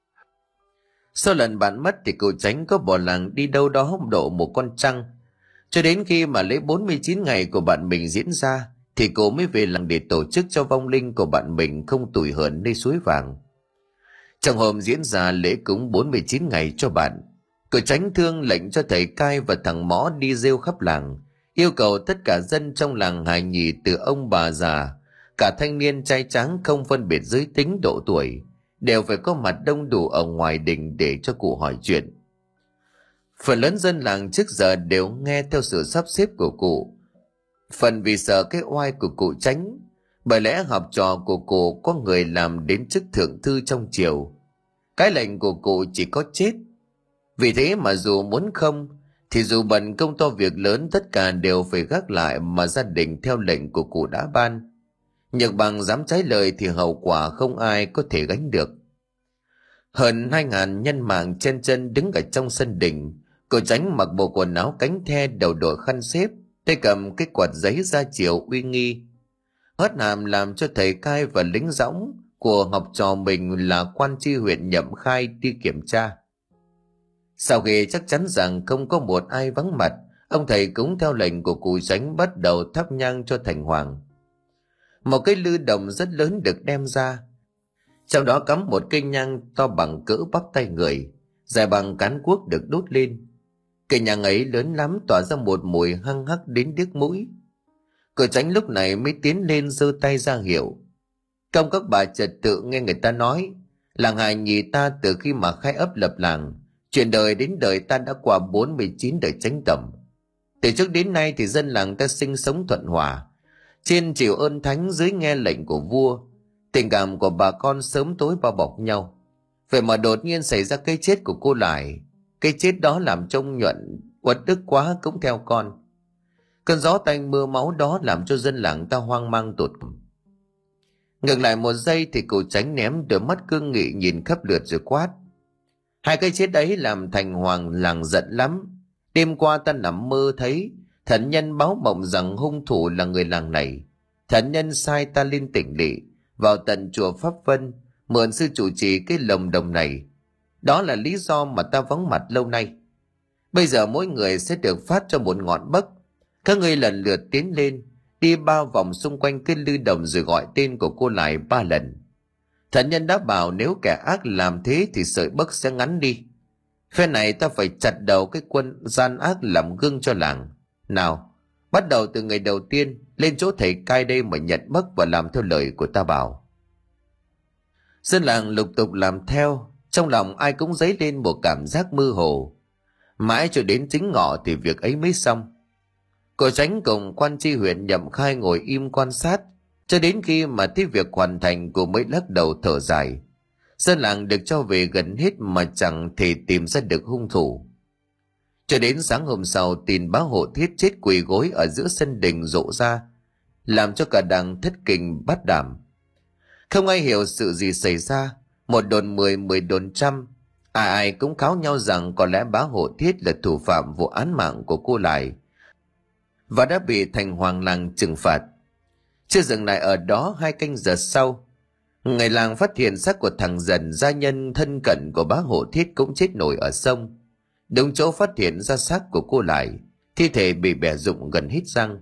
Sau lần bạn mất thì cụ Chánh có bỏ làng đi đâu đó độ một con trăng. Cho đến khi mà lễ bốn mươi chín ngày của bạn mình diễn ra thì cô mới về làng để tổ chức cho vong linh của bạn mình không tủi hờn nơi suối vàng. Trong hôm diễn ra lễ cúng bốn mươi chín ngày cho bạn, cụ Chánh Thương lệnh cho thầy cai và thằng Mõ đi rêu khắp làng, yêu cầu tất cả dân trong làng hài nhì từ ông bà già, cả thanh niên trai tráng không phân biệt giới tính độ tuổi, đều phải có mặt đông đủ ở ngoài đình để cho cụ hỏi chuyện. Phần lớn dân làng trước giờ đều nghe theo sự sắp xếp của cụ, phần vì sợ cái oai của cụ Chánh, bởi lẽ học trò của cụ có người làm đến chức thượng thư trong triều. Cái lệnh của cụ chỉ có chết. Vì thế mà dù muốn không thì dù bận công to việc lớn, tất cả đều phải gác lại mà gia đình theo lệnh của cụ đã ban. Nhược bằng dám trái lời thì hậu quả không ai có thể gánh được. Hơn hai ngàn nhân mạng chen chân đứng ở trong sân đình. Cụ Chánh mặc bộ quần áo cánh the, đầu đội khăn xếp, tay cầm cái quạt giấy ra chiều uy nghi. Hớt hàm làm cho thầy cai và lính dõng của học trò mình là quan tri huyện Nhậm Khai đi kiểm tra. Sau khi chắc chắn rằng không có một ai vắng mặt, ông thầy cũng theo lệnh của cụ Chánh bắt đầu thắp nhang cho thành hoàng. Một cái lư đồng rất lớn được đem ra, trong đó cắm một cây nhang to bằng cỡ bắp tay người, dài bằng cán cuốc được đốt lên. Cây nhang ấy lớn lắm, tỏa ra một mùi hăng hắc đến điếc mũi. Cụ Chánh lúc này mới tiến lên giơ tay ra hiệu. Công các bà trật tự nghe người ta nói, làng hài nhì ta từ khi mà khai ấp lập làng, chuyện đời đến đời ta đã qua bốn mươi chín đời Chánh tổng. Từ trước đến nay thì dân làng ta sinh sống thuận hòa, trên chịu ơn thánh, dưới nghe lệnh của vua. Tình cảm của bà con sớm tối bao bọc nhau. Vậy mà đột nhiên xảy ra cái chết của cô lại, Cái chết đó làm trông nhuận uất ức quá cũng theo con. Cơn gió tanh mưa máu đó làm cho dân làng ta hoang mang tột. Ngừng lại một giây thì cụ Tránh ném đôi mắt cương nghị nhìn khắp lượt rồi quát: hai cái chết ấy làm thành hoàng làng giận lắm. Đêm qua ta nằm mơ thấy thần nhân báo mộng rằng hung thủ là người làng này. Thần nhân sai ta lên tỉnh lỵ, vào tận chùa Pháp Vân, mượn sư chủ trì cái lồng đồng này. Đó là lý do mà ta vắng mặt lâu nay. Bây giờ mỗi người sẽ được phát cho một ngọn bấc. Các ngươi lần lượt tiến lên, đi ba vòng xung quanh cái lư đồng rồi gọi tên của cô lại ba lần. Thần nhân đã bảo nếu kẻ ác làm thế thì sợi bấc sẽ ngắn đi. Phe này ta phải chặt đầu cái quân gian ác làm gương cho làng. Nào, bắt đầu từ người đầu tiên, lên chỗ thầy cai đây mà nhận bấc và làm theo lời của ta bảo. Dân làng lục tục làm theo, trong lòng ai cũng dấy lên một cảm giác mơ hồ. Mãi cho đến chính ngọ thì việc ấy mới xong. Cô Tránh cùng quan tri huyện Nhậm Khai ngồi im quan sát, cho đến khi mà thấy việc hoàn thành cô mới lắc đầu thở dài. Dân làng được cho về gần hết mà chẳng thể tìm ra được hung thủ. Cho đến sáng hôm sau, tin báo Hộ Thiết chết quỳ gối ở giữa sân đình rộ ra, làm cho cả đảng thất kinh bát đảm. Không ai hiểu sự gì xảy ra, một đồn mười, mười đồn trăm, ai ai cũng kháo nhau rằng có lẽ bá Hộ Thiết là thủ phạm vụ án mạng của cô Lại và đã bị thành hoàng làng trừng phạt. Chưa dừng lại ở đó, hai canh giờ sau, người làng phát hiện xác của thằng Dần, gia nhân thân cận của bá Hộ Thiết, cũng chết nổi ở sông. Đúng chỗ phát hiện ra xác của cô Lại, thi thể bị bẻ rụng gần hết răng.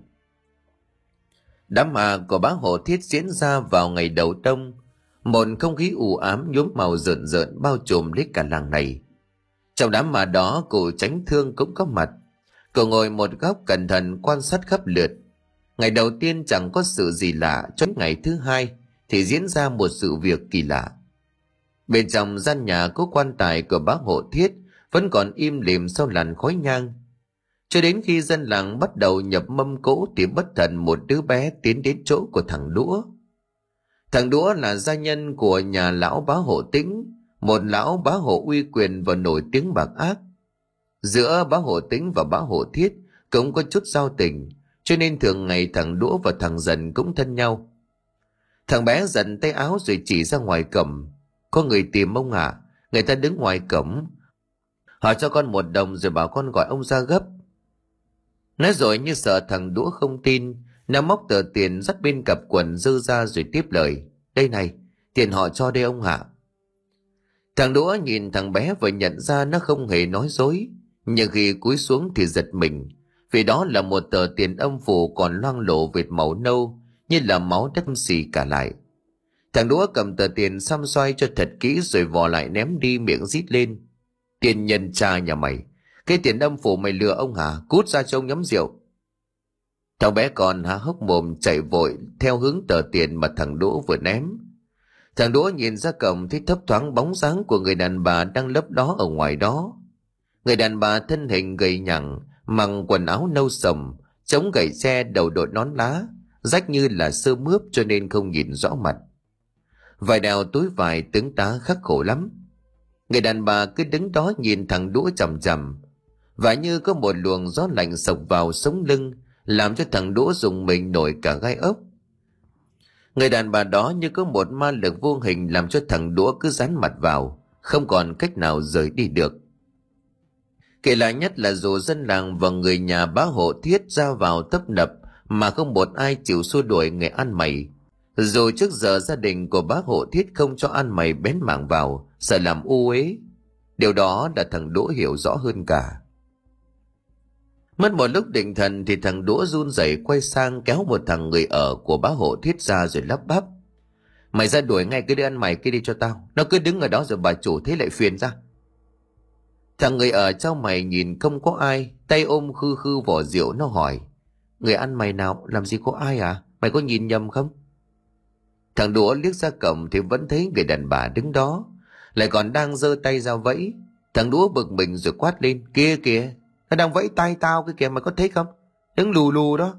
Đám ma của bá Hộ Thiết diễn ra vào ngày đầu đông, một không khí u ám nhuốm màu rợn rợn bao trùm lấy cả làng này. Trong đám ma đó, cụ Tránh Thương cũng có mặt. Cậu ngồi một góc cẩn thận quan sát khắp lượt. Ngày đầu tiên chẳng có sự gì lạ, cho đến ngày thứ hai thì diễn ra một sự việc kỳ lạ. Bên trong gian nhà có quan tài của bá Hộ Thiết vẫn còn im lìm sau làn khói nhang. Cho đến khi dân làng bắt đầu nhập mâm cỗ thì bất thần một đứa bé tiến đến chỗ của thằng Đũa. Thằng Đũa là gia nhân của nhà lão bá Hộ Tĩnh, một lão bá Hộ uy quyền và nổi tiếng bạc ác. Giữa bá Hộ Tĩnh và bá Hộ Thiết cũng có chút giao tình, cho nên thường ngày thằng Đũa và thằng Dần cũng thân nhau. Thằng bé giận tay áo rồi chỉ ra ngoài cổng: có người tìm ông ạ, à? Người ta đứng ngoài cổng, họ cho con một đồng rồi bảo con gọi ông ra gấp. Nói rồi như sợ thằng Đũa không tin, nó móc tờ tiền dắt bên cặp quần dơ ra rồi tiếp lời: đây này, tiền họ cho đây ông ạ. Thằng Đũa nhìn thằng bé và nhận ra nó không hề nói dối, nhưng khi cúi xuống thì giật mình, vì đó là một tờ tiền âm phủ còn loang lổ vệt màu nâu như là máu đất xì cả lại. Thằng Đũa cầm tờ tiền xăm xoay cho thật kỹ rồi vò lại ném đi, miệng rít lên: tiền nhân cha nhà mày, cái tiền âm phủ mày lừa ông hả? Cút ra cho ông nhắm rượu. Thằng bé còn há hốc mồm chạy vội theo hướng tờ tiền mà thằng Đũa vừa ném. Thằng Đũa nhìn ra cổng thấy thấp thoáng bóng dáng của người đàn bà đang lấp đó ở ngoài đó. Người đàn bà thân hình gầy nhẳng, mặc quần áo nâu sầm, chống gậy tre, đầu đội nón lá, rách như là sơ mướp cho nên không nhìn rõ mặt. Vài đào túi vải tướng tá khắc khổ lắm. Người đàn bà cứ đứng đó nhìn thằng Đũa chằm chằm, và như có một luồng gió lạnh sộc vào sống lưng, làm cho thằng Đũa rùng mình nổi cả gai ốc. Người đàn bà đó như có một ma lực vô hình làm cho thằng Đũa cứ dán mặt vào, không còn cách nào rời đi được. Kể lại nhất là dù dân làng và người nhà bá Hộ Thiết ra vào tấp nập mà không một ai chịu xua đuổi người ăn mày. Dù trước giờ gia đình của bá Hộ Thiết không cho ăn mày bén mảng vào, sợ làm u uế. Điều đó là thằng Đũa hiểu rõ hơn cả. Mất một lúc định thần thì thằng Đũa run rẩy quay sang kéo một thằng người ở của bá Hộ Thiết ra rồi lắp bắp: mày ra đuổi ngay cái đứa ăn mày kia đi cho tao, nó cứ đứng ở đó rồi bà chủ thấy lại phiền ra. Thằng người ở trao mày nhìn không có ai, tay ôm khư khư vỏ rượu, nó hỏi: người ăn mày nào, làm gì có ai à, mày có nhìn nhầm không? Thằng Đũa liếc ra cổng thì vẫn thấy người đàn bà đứng đó, lại còn đang giơ tay ra vẫy. Thằng Đũa bực mình rồi quát lên: kia kìa, nó đang vẫy tay tao cái kìa, mày có thấy không? Đứng lù lù đó.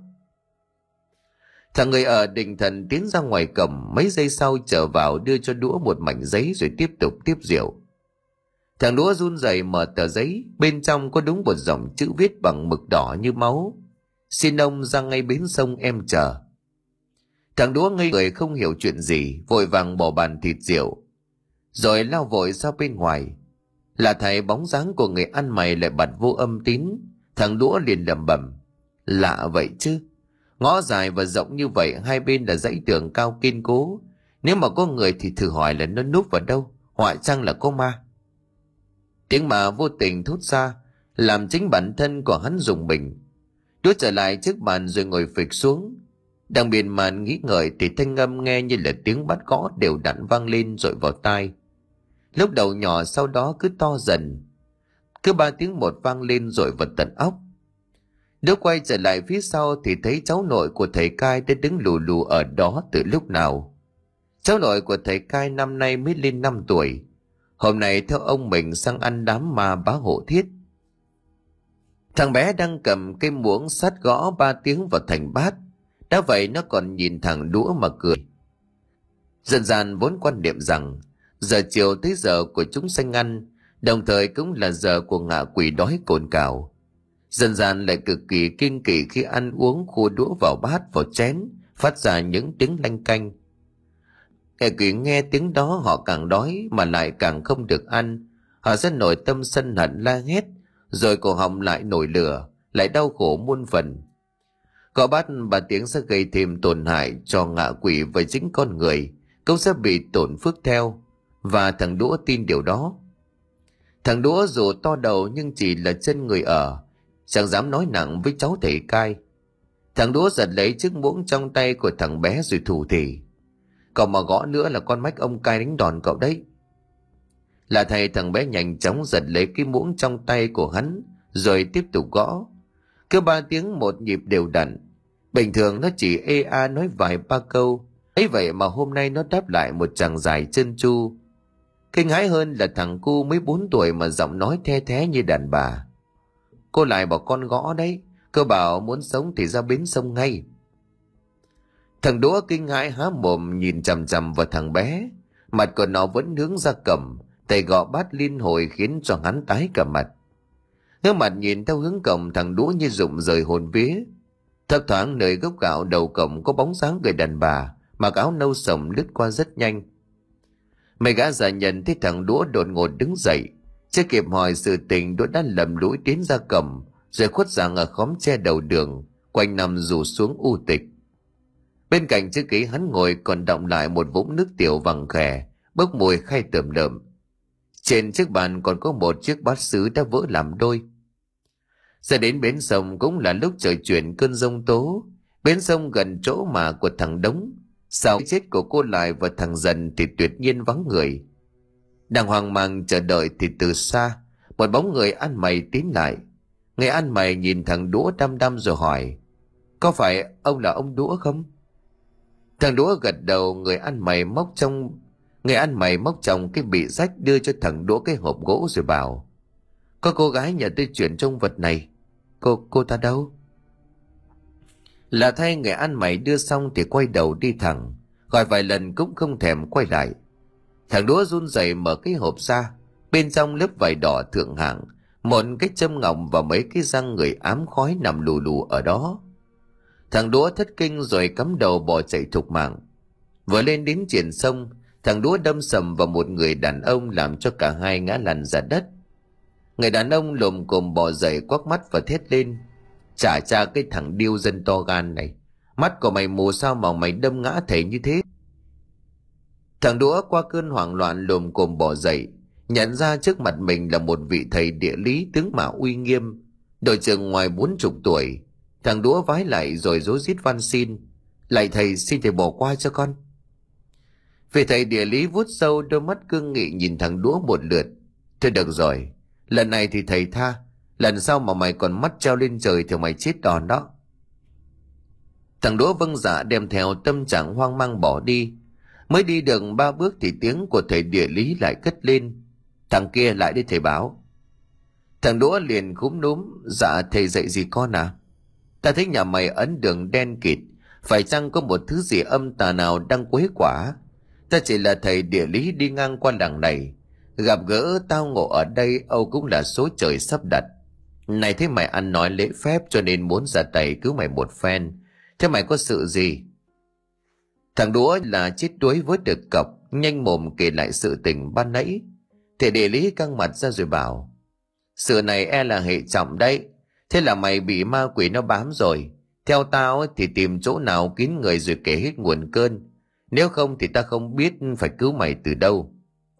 Thằng người ở định thần tiến ra ngoài cổng, mấy giây sau trở vào đưa cho Đũa một mảnh giấy rồi tiếp tục tiếp rượu. Thằng đũa run rẩy mở tờ giấy, bên trong có đúng một dòng chữ viết bằng mực đỏ như máu: xin ông ra ngay bến sông em chờ. Thằng đũa ngây người không hiểu chuyện gì, vội vàng bỏ bàn thịt rượu rồi lao vội ra bên ngoài. Là thầy bóng dáng của người ăn mày lại bật vô âm tín. Thằng đũa liền lẩm bẩm: lạ vậy chứ, ngõ dài và rộng như vậy, hai bên là dãy tường cao kiên cố, nếu mà có người thì thử hỏi là nó núp vào đâu, họa chăng là có ma. Tiếng mà vô tình thốt ra làm chính bản thân của hắn rùng mình. Đũa trở lại trước bàn rồi ngồi phịch xuống. Đang miên man nghĩ ngợi thì thanh âm nghe như là tiếng bát gõ đều đặn vang lên dội vào tai. Lúc đầu nhỏ, sau đó cứ to dần, cứ ba tiếng một vang lên dội vào tận óc. Đũa quay trở lại phía sau thì thấy cháu nội của thầy cai đã đứng lù lù ở đó từ lúc nào. Cháu nội của thầy cai năm nay mới lên năm tuổi, hôm nay theo ông mình sang ăn đám ma bá hộ thiết. Thằng bé đang cầm cây muỗng sắt gõ ba tiếng vào thành bát, đã vậy nó còn nhìn thằng đũa mà cười. Dần dần vốn quan niệm rằng giờ chiều tới giờ của chúng sanh ăn, đồng thời cũng là giờ của ngạ quỷ đói cồn cào. Dần dần lại cực kỳ kiêng kỵ khi ăn uống, khua đũa vào bát vào chén phát ra những tiếng lanh canh. Kẻ quỷ nghe tiếng đó họ càng đói mà lại càng không được ăn. Họ sẽ nổi tâm sân hận la hét, rồi cổ họng lại nổi lửa, lại đau khổ muôn phần. Gõ bát ba tiếng sẽ gây thêm tổn hại cho ngạ quỷ và chính con người, cũng sẽ bị tổn phước theo. Và thằng đũa tin điều đó. Thằng đũa dù to đầu nhưng chỉ là chân người ở, chẳng dám nói nặng với cháu thầy cai. Thằng đũa giật lấy chiếc muỗng trong tay của thằng bé rồi thủ thỉ: cậu mà gõ nữa là con mách ông cai đánh đòn cậu đấy. Là thầy thằng bé nhanh chóng giật lấy cái muỗng trong tay của hắn rồi tiếp tục gõ, cứ ba tiếng một nhịp đều đặn. Bình thường nó chỉ ê a nói vài ba câu, ấy vậy mà hôm nay nó đáp lại một tràng dài trơn tru. Kinh hãi hơn là thằng cu mới bốn tuổi mà giọng nói the thé như đàn bà: cô lại bảo con gõ đấy, cô bảo muốn sống thì ra bến sông ngay. Thằng đũa kinh hãi há mồm nhìn chằm chằm vào thằng bé, mặt của nó vẫn hướng ra cầm, tay gõ bát liên hồi khiến cho hắn tái cả mặt. Ngước mặt nhìn theo hướng cổng, thằng đũa như rụng rời hồn vía. Thấp thoáng nơi gốc gạo đầu cổng có bóng dáng người đàn bà mặc áo nâu sầm lướt qua rất nhanh. Mấy gã già nhận thấy thằng đũa đột ngột đứng dậy, chưa kịp hỏi sự tình, đũa đã lầm lũi tiến ra cầm rồi khuất dạng ở khóm tre đầu đường, quanh nằm rủ xuống u tịch. Bên cạnh chiếc ghế hắn ngồi còn đọng lại một vũng nước tiểu vàng khè bốc mùi khai tởm lợm. Trên chiếc bàn còn có một chiếc bát sứ đã vỡ làm đôi. Ra đến bến sông cũng là lúc trời chuyển cơn giông tố. Bến sông gần chỗ mà của thằng Đống, sau chết của cô Lại và thằng Dần thì tuyệt nhiên vắng người. Đang hoang mang chờ đợi thì từ xa một bóng người ăn mày tiến lại. Người ăn mày nhìn thằng Đũa đăm đăm rồi hỏi: có phải ông là ông Đũa không? Thằng Đũa gật đầu. Người ăn mày móc trong người ăn mày móc trong cái bị rách đưa cho thằng Đũa cái hộp gỗ rồi bảo: có cô gái nhờ tôi chuyển trong vật này. Cô cô ta đâu? Là thay người ăn mày đưa xong thì quay đầu đi thẳng, gọi vài lần cũng không thèm quay lại. Thằng Đũa run rẩy mở cái hộp ra, bên trong lớp vải đỏ thượng hạng, một cái châm ngọc và mấy cái răng người ám khói nằm lù lù ở đó. Thằng Đũa thất kinh rồi cắm đầu bỏ chạy thục mạng. Vừa lên đến triển sông, thằng Đũa đâm sầm vào một người đàn ông làm cho cả hai ngã lăn ra đất. Người đàn ông lồm cồm bò dậy quắc mắt và thét lên: trả cha cái thằng điêu dân to gan này, mắt của mày mù sao mà mày đâm ngã thầy như thế? Thằng Đũa qua cơn hoảng loạn lồm cồm bò dậy, nhận ra trước mặt mình là một vị thầy địa lý tướng mạo uy nghiêm, đội chừng ngoài bốn chục tuổi. Thằng Đũa vái lại rồi rối rít van xin: lạy thầy, xin thầy bỏ qua cho con. Vị thầy địa lý vuốt sâu đôi mắt cương nghị nhìn thằng Đũa một lượt: thôi được rồi, lần này thì thầy tha, lần sau mà mày còn mắt treo lên trời thì mày chết đòn đó. Thằng Đũa vâng dạ đem theo tâm trạng hoang mang bỏ đi. Mới đi được ba bước thì tiếng của thầy địa lý lại cất lên: thằng kia lại đi thầy báo. Thằng Đũa liền cúm núm: dạ thầy dạy gì con à? Ta thấy nhà mày ấn đường đen kịt, phải chăng có một thứ gì âm tà nào đang quấy quả? Ta chỉ là thầy địa lý đi ngang qua làng này, Gặp gỡ tao ngộ ở đây Âu cũng là số trời sắp đặt. Này thế mày ăn nói lễ phép cho nên muốn ra tay cứu mày một phen. Thế mày có sự gì? Thằng đũa là chết đuối với được cọc, nhanh mồm kể lại sự tình ban nãy. Thì địa lý căng mặt ra rồi bảo: sự này e là hệ trọng đấy. Thế là mày bị ma quỷ nó bám rồi. Theo tao thì tìm chỗ nào kín người rồi kể hết nguồn cơn. Nếu không thì ta không biết phải cứu mày từ đâu.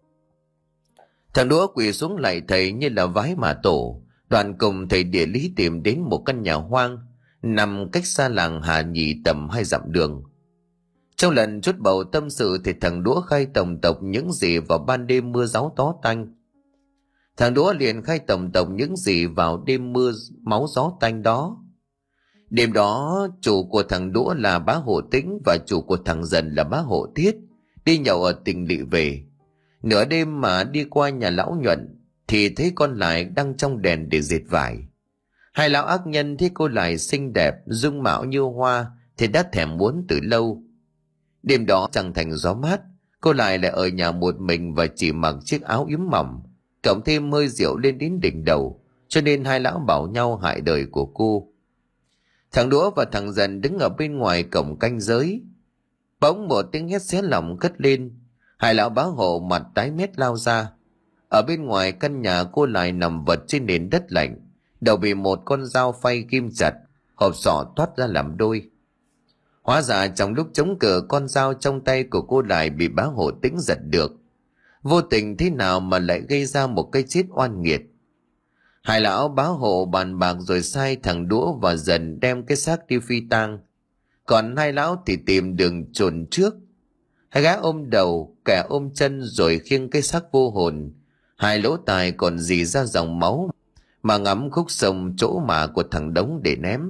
Thằng đũa quỳ xuống lại thầy như là vái mà tổ. Đoàn cùng thầy địa lý tìm đến một căn nhà hoang nằm cách xa làng Hà Nhì tầm hai dặm đường. Trong lần chốt bầu tâm sự thì thằng đũa khai tổng tộc những gì vào ban đêm mưa gió tó tanh. Thằng đũa liền khai tổng tộc những gì vào đêm mưa máu gió tanh đó. Đêm đó chủ của thằng đũa là bá Hộ Tĩnh và chủ của thằng Dần là bá Hộ Tiết đi nhậu ở tỉnh lỵ về. Nửa đêm mà đi qua nhà lão Nhuận thì thấy con Lại đang trong đèn để dệt vải. Hai lão ác nhân thấy cô Lại xinh đẹp dung mạo như hoa thì đã thèm muốn từ lâu. Đêm đó chẳng thành gió mát, cô Lại lại ở nhà một mình và chỉ mặc chiếc áo yếm mỏng, cộng thêm hơi rượu lên đến đỉnh đầu, cho nên hai lão bảo nhau hại đời của cô. Thằng đũa và thằng Dần đứng ở bên ngoài cổng canh giới. Bỗng một tiếng hét xé lòng cất lên. Hai lão bá hộ mặt tái mét lao ra. Ở bên ngoài căn nhà cô Lại nằm vật trên nền đất lạnh, đầu bị một con dao phay ghim chặt, hộp sọ toát ra làm đôi. Hóa ra trong lúc chống cự, con dao trong tay của cô Lại bị bá Hộ Tĩnh giật được. Vô tình thế nào mà lại gây ra một cái chết oan nghiệt. Hai lão bá hộ bàn bạc rồi sai thằng đũa và Dần đem cái xác đi phi tang. Còn hai lão thì tìm đường chồn trước. Hai gã ôm đầu, kẻ ôm chân rồi khiêng cái xác vô hồn. Hai lỗ tai còn rỉ ra dòng máu mà ngắm khúc sông chỗ mả của thằng Đống để ném.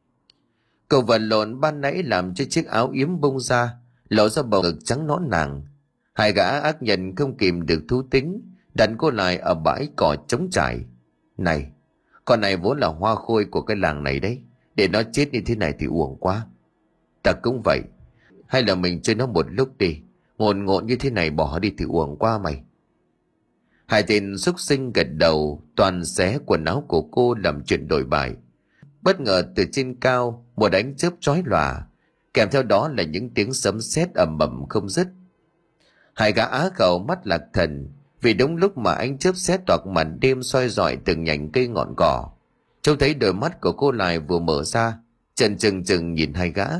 Cậu vật lộn ban nãy làm cho chiếc áo yếm bung ra, lộ ra bầu ngực trắng nõn nàng. Hai gã ác nhân không kìm được thú tính, đặt cô Lại ở bãi cỏ trống trải. Này, con này vốn là hoa khôi của cái làng này đấy, để nó chết như thế này thì uổng quá. Ta cũng vậy, hay là mình chơi nó một lúc đi, ngồn ngộn như thế này bỏ đi thì uổng quá mày. Hai tên xúc sinh gật đầu, toàn xé quần áo của cô làm chuyện đổi bài. Bất ngờ từ trên cao một ánh chớp chói lòa, kèm theo đó là những tiếng sấm sét ầm ầm không dứt. Hai gã á khẩu mắt lạc thần, vì đúng lúc mà ánh chớp sét toạc màn đêm soi rọi từng nhành cây ngọn cỏ, trông thấy đôi mắt của cô Lại vừa mở ra, trần trừng trừng nhìn hai gã.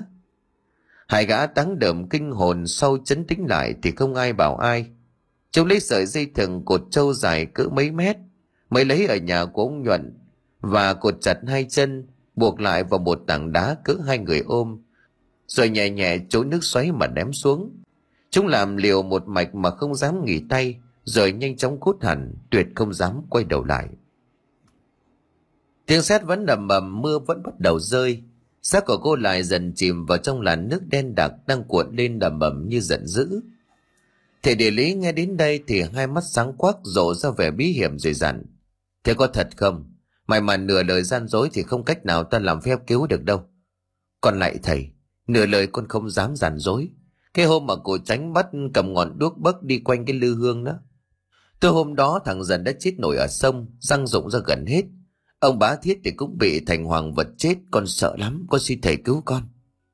Hai gã táng đờm kinh hồn, sau chấn tĩnh lại thì không ai bảo ai. Chúng lấy sợi dây thừng cột trâu dài cỡ mấy mét mới lấy ở nhà của ông Nhuận và cột chặt hai chân, buộc lại vào một tảng đá cỡ hai người ôm, rồi nhẹ nhẹ chỗ nước xoáy mà ném xuống. Chúng làm liều một mạch mà không dám nghỉ tay, rồi nhanh chóng cút hẳn, tuyệt không dám quay đầu lại. Tiếng sét vẫn ầm ầm, mưa vẫn bắt đầu rơi. Xác của cô Lại dần chìm vào trong làn nước đen đặc đang cuộn lên ầm ầm như giận dữ. Thầy địa lý nghe đến đây thì hai mắt sáng quắc, rộ ra vẻ bí hiểm rồi dặn: thế có thật không? Mày mà nửa lời gian dối thì không cách nào ta làm phép cứu được đâu. Còn lại thầy, nửa lời con không dám gian dối. Cái hôm mà cô Tránh bắt cầm ngọn đuốc bấc đi quanh cái lư hương đó, tôi hôm đó thằng Dần đã chết nổi ở sông, răng rụng ra gần hết. Ông Bá Thiết thì cũng bị thành hoàng vật chết, con sợ lắm, con xin thầy cứu con.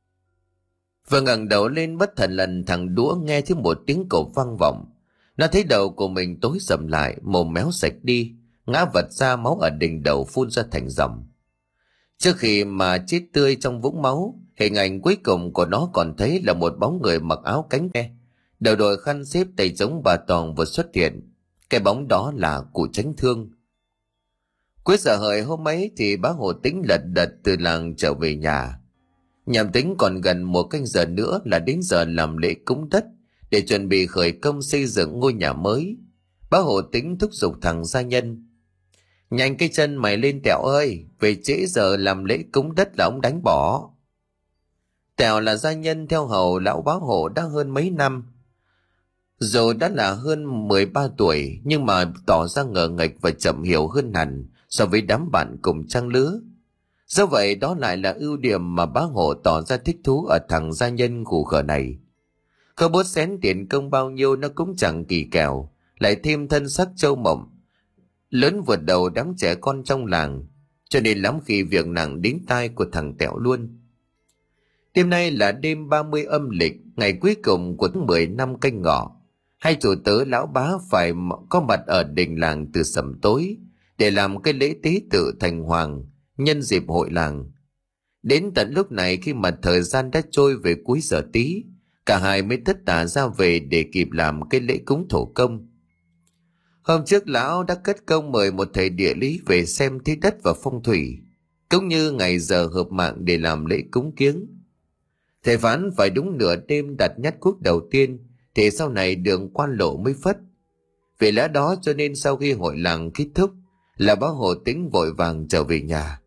Vừa ngẩng đầu lên bất thần lần, thằng đũa nghe thấy một tiếng cổ vang vọng. Nó thấy đầu của mình tối sầm lại, mồm méo sạch đi, ngã vật ra, máu ở đỉnh đầu phun ra thành dòng. Trước khi mà chết tươi trong vũng máu, hình ảnh cuối cùng của nó còn thấy là một bóng người mặc áo cánh ve, đầu đội khăn xếp, tay chống bà toàn vừa xuất hiện. Cái bóng đó là cụ Tránh Thương. Cuối giờ hợi hôm ấy thì bá Hộ Tĩnh lật đật từ làng trở về nhà. Nhằm tính còn gần một canh giờ nữa là đến giờ làm lễ cúng đất để chuẩn bị khởi công xây dựng ngôi nhà mới. Bá Hộ Tĩnh thúc giục thằng gia nhân: nhanh cái chân mày lên Tẹo ơi, về trễ giờ làm lễ cúng đất là ông đánh bỏ. Tẹo là gia nhân theo hầu lão bá Hộ đã hơn mấy năm. Dù đã là hơn mười ba tuổi nhưng mà tỏ ra ngờ nghệch và chậm hiểu hơn hẳn so với đám bạn cùng trang lứa. Do vậy đó lại là ưu điểm mà bá Hộ tỏ ra thích thú ở thằng gia nhân khủ khờ này. Có bớt xén tiền công bao nhiêu nó cũng chẳng kỳ kèo, lại thêm thân sắc trâu mộng, lớn vượt đầu đám trẻ con trong làng, cho nên lắm khi việc nặng đến tai của thằng Tẹo luôn. Đêm nay là đêm ba mươi âm lịch, ngày cuối cùng của tháng mười năm Canh Ngọ. Hai chủ tớ lão bá phải có mặt ở đình làng từ sẩm tối để làm cái lễ tế tự thành hoàng nhân dịp hội làng. Đến tận lúc này, khi mà thời gian đã trôi về cuối giờ tí, cả hai mới tất tả ra về để kịp làm cái lễ cúng thổ công. Hôm trước lão đã cất công mời một thầy địa lý về xem thế đất và phong thủy, cũng như ngày giờ hợp mạng để làm lễ cúng kiếng. Thầy phán phải đúng nửa đêm đặt nhát cuốc đầu tiên thì sau này đường quan lộ mới phất. Vì lẽ đó cho nên sau khi hội làng kết thúc là bác Hồ Tĩnh vội vàng trở về nhà.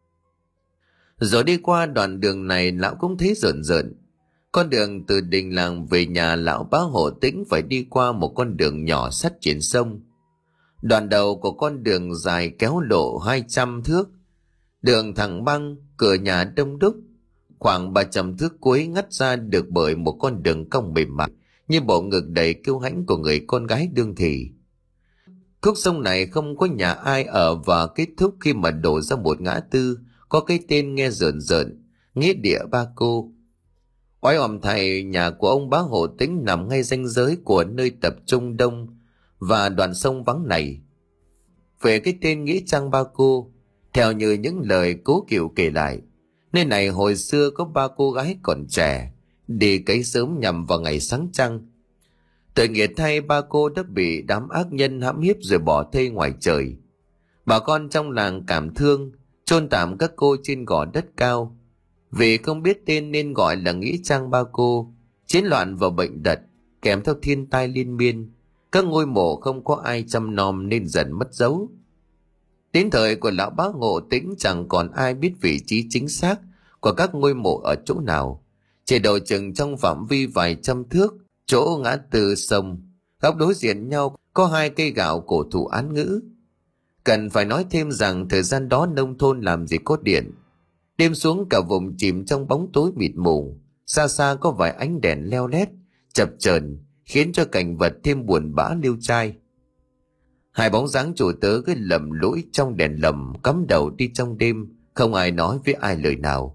Rồi đi qua đoạn đường này, lão cũng thấy rợn rợn. Con đường từ đình làng về nhà lão bá Hồ Tĩnh phải đi qua một con đường nhỏ sát trên sông. Đoạn đầu của con đường dài kéo lộ hai trăm thước, đường thẳng băng, cửa nhà đông đúc. Khoảng ba trăm thước cuối ngắt ra được bởi một con đường cong mềm mại như bộ ngực đầy kiêu hãnh của người con gái đương thị. Khúc sông này không có nhà ai ở và kết thúc khi mà đổ ra một ngã tư có cái tên nghe rợn rợn, nghĩa địa Ba Cô. Oái oăm thầy, nhà của ông bá Hồ Tĩnh nằm ngay ranh giới của nơi tập trung đông và đoạn sông vắng này. Về cái tên nghĩa trang Ba Cô, theo như những lời cố cựu kể lại, nơi này hồi xưa có ba cô gái còn trẻ đi cấy sớm nhằm vào ngày sáng trăng. Tội nghiệp thay, ba cô đã bị đám ác nhân hãm hiếp rồi bỏ thây ngoài trời. Bà con trong làng cảm thương chôn tạm các cô trên gò đất cao. Vì không biết tên nên gọi là nghĩa trang Ba Cô. Chiến loạn và bệnh tật kèm theo thiên tai liên miên, các ngôi mộ không có ai chăm nom nên dần mất dấu. Đến thời của lão bá Ngộ Tĩnh chẳng còn ai biết vị trí chính xác của các ngôi mộ ở chỗ nào. Chỉ đầu chừng trong phạm vi vài trăm thước, chỗ ngã tư sông, góc đối diện nhau có hai cây gạo cổ thụ án ngữ. Cần phải nói thêm rằng thời gian đó nông thôn làm gì có điện. Đêm xuống cả vùng chìm trong bóng tối mịt mù, xa xa có vài ánh đèn leo lét, chập chờn khiến cho cảnh vật thêm buồn bã liêu trai. Hai bóng dáng chủ tớ cứ lầm lũi trong đèn lầm, cắm đầu đi trong đêm, không ai nói với ai lời nào.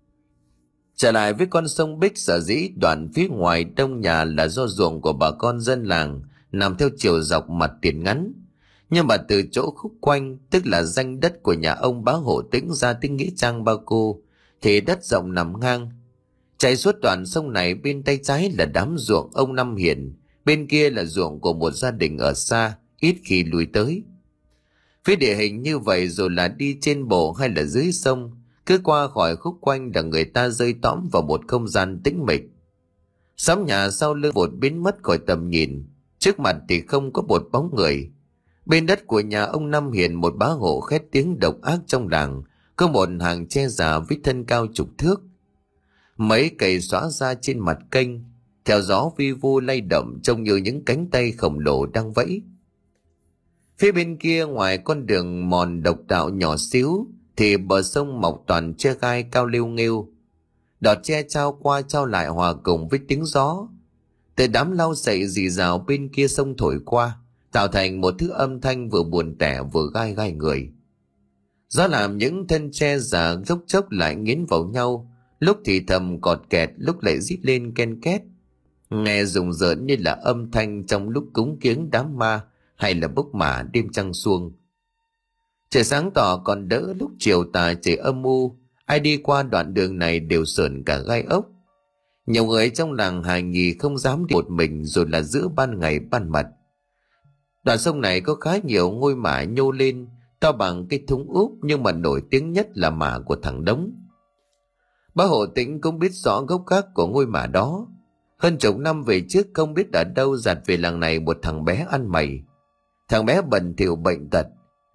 Trở lại với con sông Bích, sở dĩ đoạn phía ngoài đông nhà là do ruộng của bà con dân làng nằm theo chiều dọc mặt tiền ngắn, nhưng mà từ chỗ khúc quanh, tức là danh đất của nhà ông bá Hồ Tĩnh ra tới nghĩa trang Ba Cô, thì đất rộng nằm ngang. Chạy suốt đoạn sông này, bên tay trái là đám ruộng ông Năm Hiền, bên kia là ruộng của một gia đình ở xa, ít khi lùi tới. Phía địa hình như vậy, rồi là đi trên bộ hay là dưới sông, cứ qua khỏi khúc quanh là người ta rơi tõm vào một không gian tĩnh mịch. Xóm nhà sau lưng vụt biến mất khỏi tầm nhìn, trước mặt thì không có một bóng người. Bên đất của nhà ông Năm Hiền, một bá hộ khét tiếng độc ác trong làng, có một hàng tre già với thân cao chục thước. Mấy cây xóa ra trên mặt kênh, theo gió vi vu lay động trông như những cánh tay khổng lồ đang vẫy. Phía bên kia, ngoài con đường mòn độc đạo nhỏ xíu, thì bờ sông mọc toàn tre gai cao lêu nghêu. Đọt tre trao qua trao lại hòa cùng với tiếng gió. Từ đám lau sậy rì rào bên kia sông thổi qua, tạo thành một thứ âm thanh vừa buồn tẻ vừa gai gai người. Gió làm những thân tre già dốc chốc lại nghiến vào nhau, lúc thì thầm cọt kẹt, lúc lại rít lên ken két, nghe rùng rợn như là âm thanh trong lúc cúng kiếng đám ma hay là bốc mả đêm trăng xuông. Trời sáng tỏ còn đỡ, lúc chiều tà trời âm u, ai đi qua đoạn đường này đều sởn cả gai ốc. Nhiều người trong làng hài nhì không dám đi một mình, rồi là giữa ban ngày ban mặt. Đoạn sông này có khá nhiều ngôi mả nhô lên, to bằng cái thúng úp, nhưng mà nổi tiếng nhất là mả của thằng Đống. Bá Hồ Tĩnh cũng biết rõ gốc gác của ngôi mả đó. Hơn chục năm về trước, không biết ở đâu giặt về làng này một thằng bé ăn mày. Thằng bé bần thỉu bệnh tật,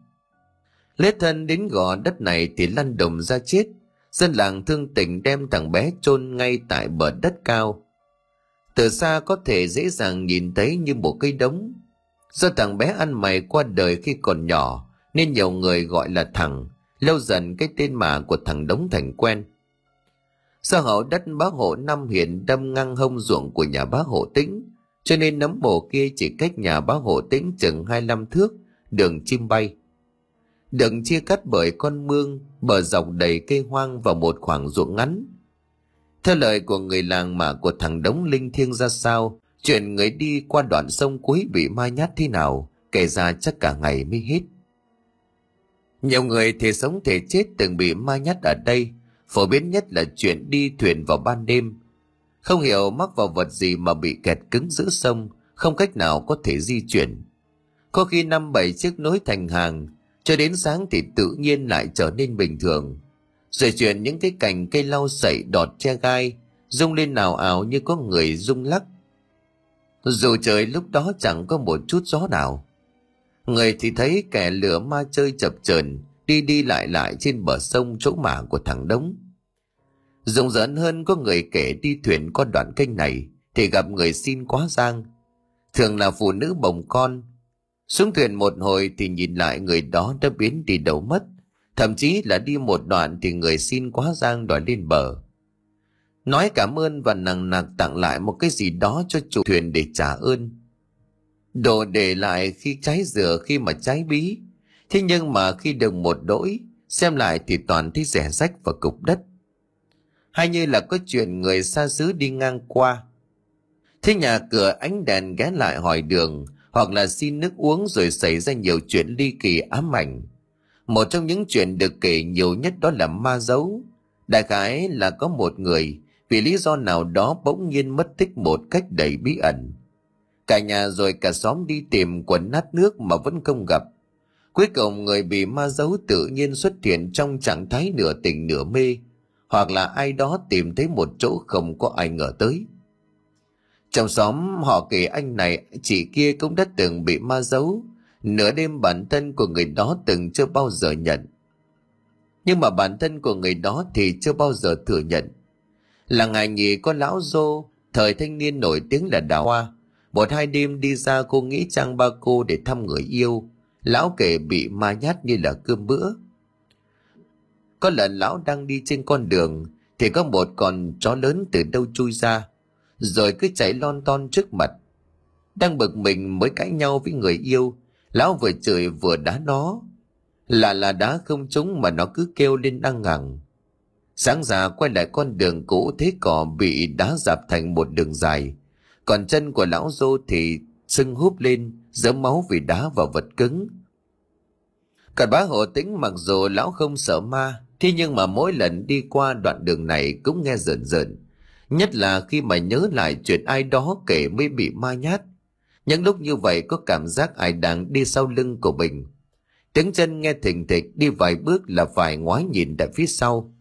lết thân đến gò đất này thì lăn đùng ra chết. Dân làng thương tình đem thằng bé chôn ngay tại bờ đất cao. Từ xa có thể dễ dàng nhìn thấy như một cây đống. Do thằng bé ăn mày qua đời khi còn nhỏ nên nhiều người gọi là Thằng. Lâu dần cái tên mà của thằng Đống thành quen. Sau hậu đất bá hộ Năm Hiền đâm ngang hông ruộng của nhà bá Hộ Tĩnh, cho nên nấm mồ kia chỉ cách nhà bác Hộ Tĩnh chừng hai lăm thước, đường chim bay. Đường chia cắt bởi con mương, bờ dọc đầy cây hoang và một khoảng ruộng ngắn. Theo lời của người làng mà của thằng Đống linh thiêng ra sao, chuyện người đi qua đoạn sông cuối bị ma nhát thế nào, kể ra chắc cả ngày mới hết. Nhiều người thể sống thể chết từng bị ma nhát ở đây, phổ biến nhất là chuyện đi thuyền vào ban đêm. Không hiểu mắc vào vật gì mà bị kẹt cứng giữa sông, không cách nào có thể di chuyển. Có khi năm bảy chiếc nối thành hàng, cho đến sáng thì tự nhiên lại trở nên bình thường. Rồi chuyện những cái cành cây lau sậy đọt che gai, rung lên nào ảo như có người rung lắc. Dù trời lúc đó chẳng có một chút gió nào. Người thì thấy kẻ lửa ma chơi chập chờn đi đi lại lại trên bờ sông chỗ mả của thằng Đống. Rùng rợn hơn có người kể đi thuyền qua đoạn kênh này thì gặp người xin quá giang, thường là phụ nữ bồng con. Xuống thuyền một hồi thì nhìn lại người đó đã biến đi đâu mất, thậm chí là đi một đoạn thì người xin quá giang đòi lên bờ, nói cảm ơn và nằng nặc tặng lại một cái gì đó cho chủ thuyền để trả ơn. Đồ để lại khi cháy dừa khi mà cháy bí, thế nhưng mà khi được một đỗi xem lại thì toàn thấy rẻ rách và cục đất. Hay như là có chuyện người xa xứ đi ngang qua, thế nhà cửa ánh đèn ghé lại hỏi đường, hoặc là xin nước uống, rồi xảy ra nhiều chuyện ly kỳ ám ảnh. Một trong những chuyện được kể nhiều nhất đó là ma giấu. Đại khái là có một người vì lý do nào đó bỗng nhiên mất tích một cách đầy bí ẩn. Cả nhà rồi cả xóm đi tìm quần nát nước mà vẫn không gặp. Cuối cùng người bị ma giấu tự nhiên xuất hiện trong trạng thái nửa tỉnh nửa mê, hoặc là ai đó tìm thấy một chỗ không có ai ngờ tới. Trong xóm họ kể anh này chị kia cũng đã từng bị ma giấu, nửa đêm bản thân của người đó từng chưa bao giờ nhận. Nhưng mà bản thân của người đó thì chưa bao giờ thừa nhận. Là ngày nhì có lão Dô, thời thanh niên nổi tiếng là Đào Hoa, một hai đêm đi ra cô nghĩa trang Ba Cô để thăm người yêu. Lão kể bị ma nhát như là cơm bữa. Có lần lão đang đi trên con đường thì có một con chó lớn từ đâu chui ra, rồi cứ chạy lon ton trước mặt. Đang bực mình mới cãi nhau với người yêu, lão vừa chửi vừa đá nó. Là là đá không trúng mà nó cứ kêu lên đăng ngẳng. Sáng ra quay lại con đường cũ thấy cỏ bị đá dạp thành một đường dài, còn chân của lão Dô thì sưng húp lên, dớm máu vì đá vào vật cứng. Còn bá Hộ Tĩnh mặc dù lão không sợ ma, thế nhưng mà mỗi lần đi qua đoạn đường này cũng nghe rợn rợn, nhất là khi mà nhớ lại chuyện ai đó kể mới bị ma nhát. Những lúc như vậy có cảm giác ai đang đi sau lưng của mình. Tiếng chân nghe thình thịch, đi vài bước là phải ngoái nhìn tại phía sau.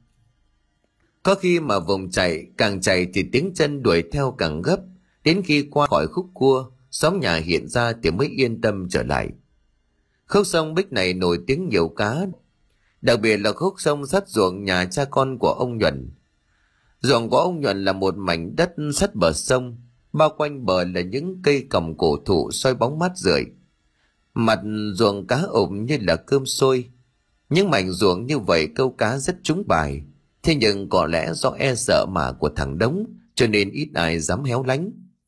Có khi mà vùng chạy, càng chạy thì tiếng chân đuổi theo càng gấp, đến khi qua khỏi khúc cua, xóm nhà hiện ra thì mới yên tâm trở lại. Khúc sông Bích này nổi tiếng nhiều cá, đặc biệt là khúc sông sát ruộng nhà cha con của ông Nhuận. Ruộng của ông Nhuận là một mảnh đất sát bờ sông, bao quanh bờ là những cây còng cổ thụ soi bóng mát rượi. Mặt ruộng cá ủng như là cơm sôi. Những mảnh ruộng như vậy câu cá rất trúng bài, thế nhưng có lẽ do e sợ mà của thằng Đống cho nên ít ai dám héo lánh.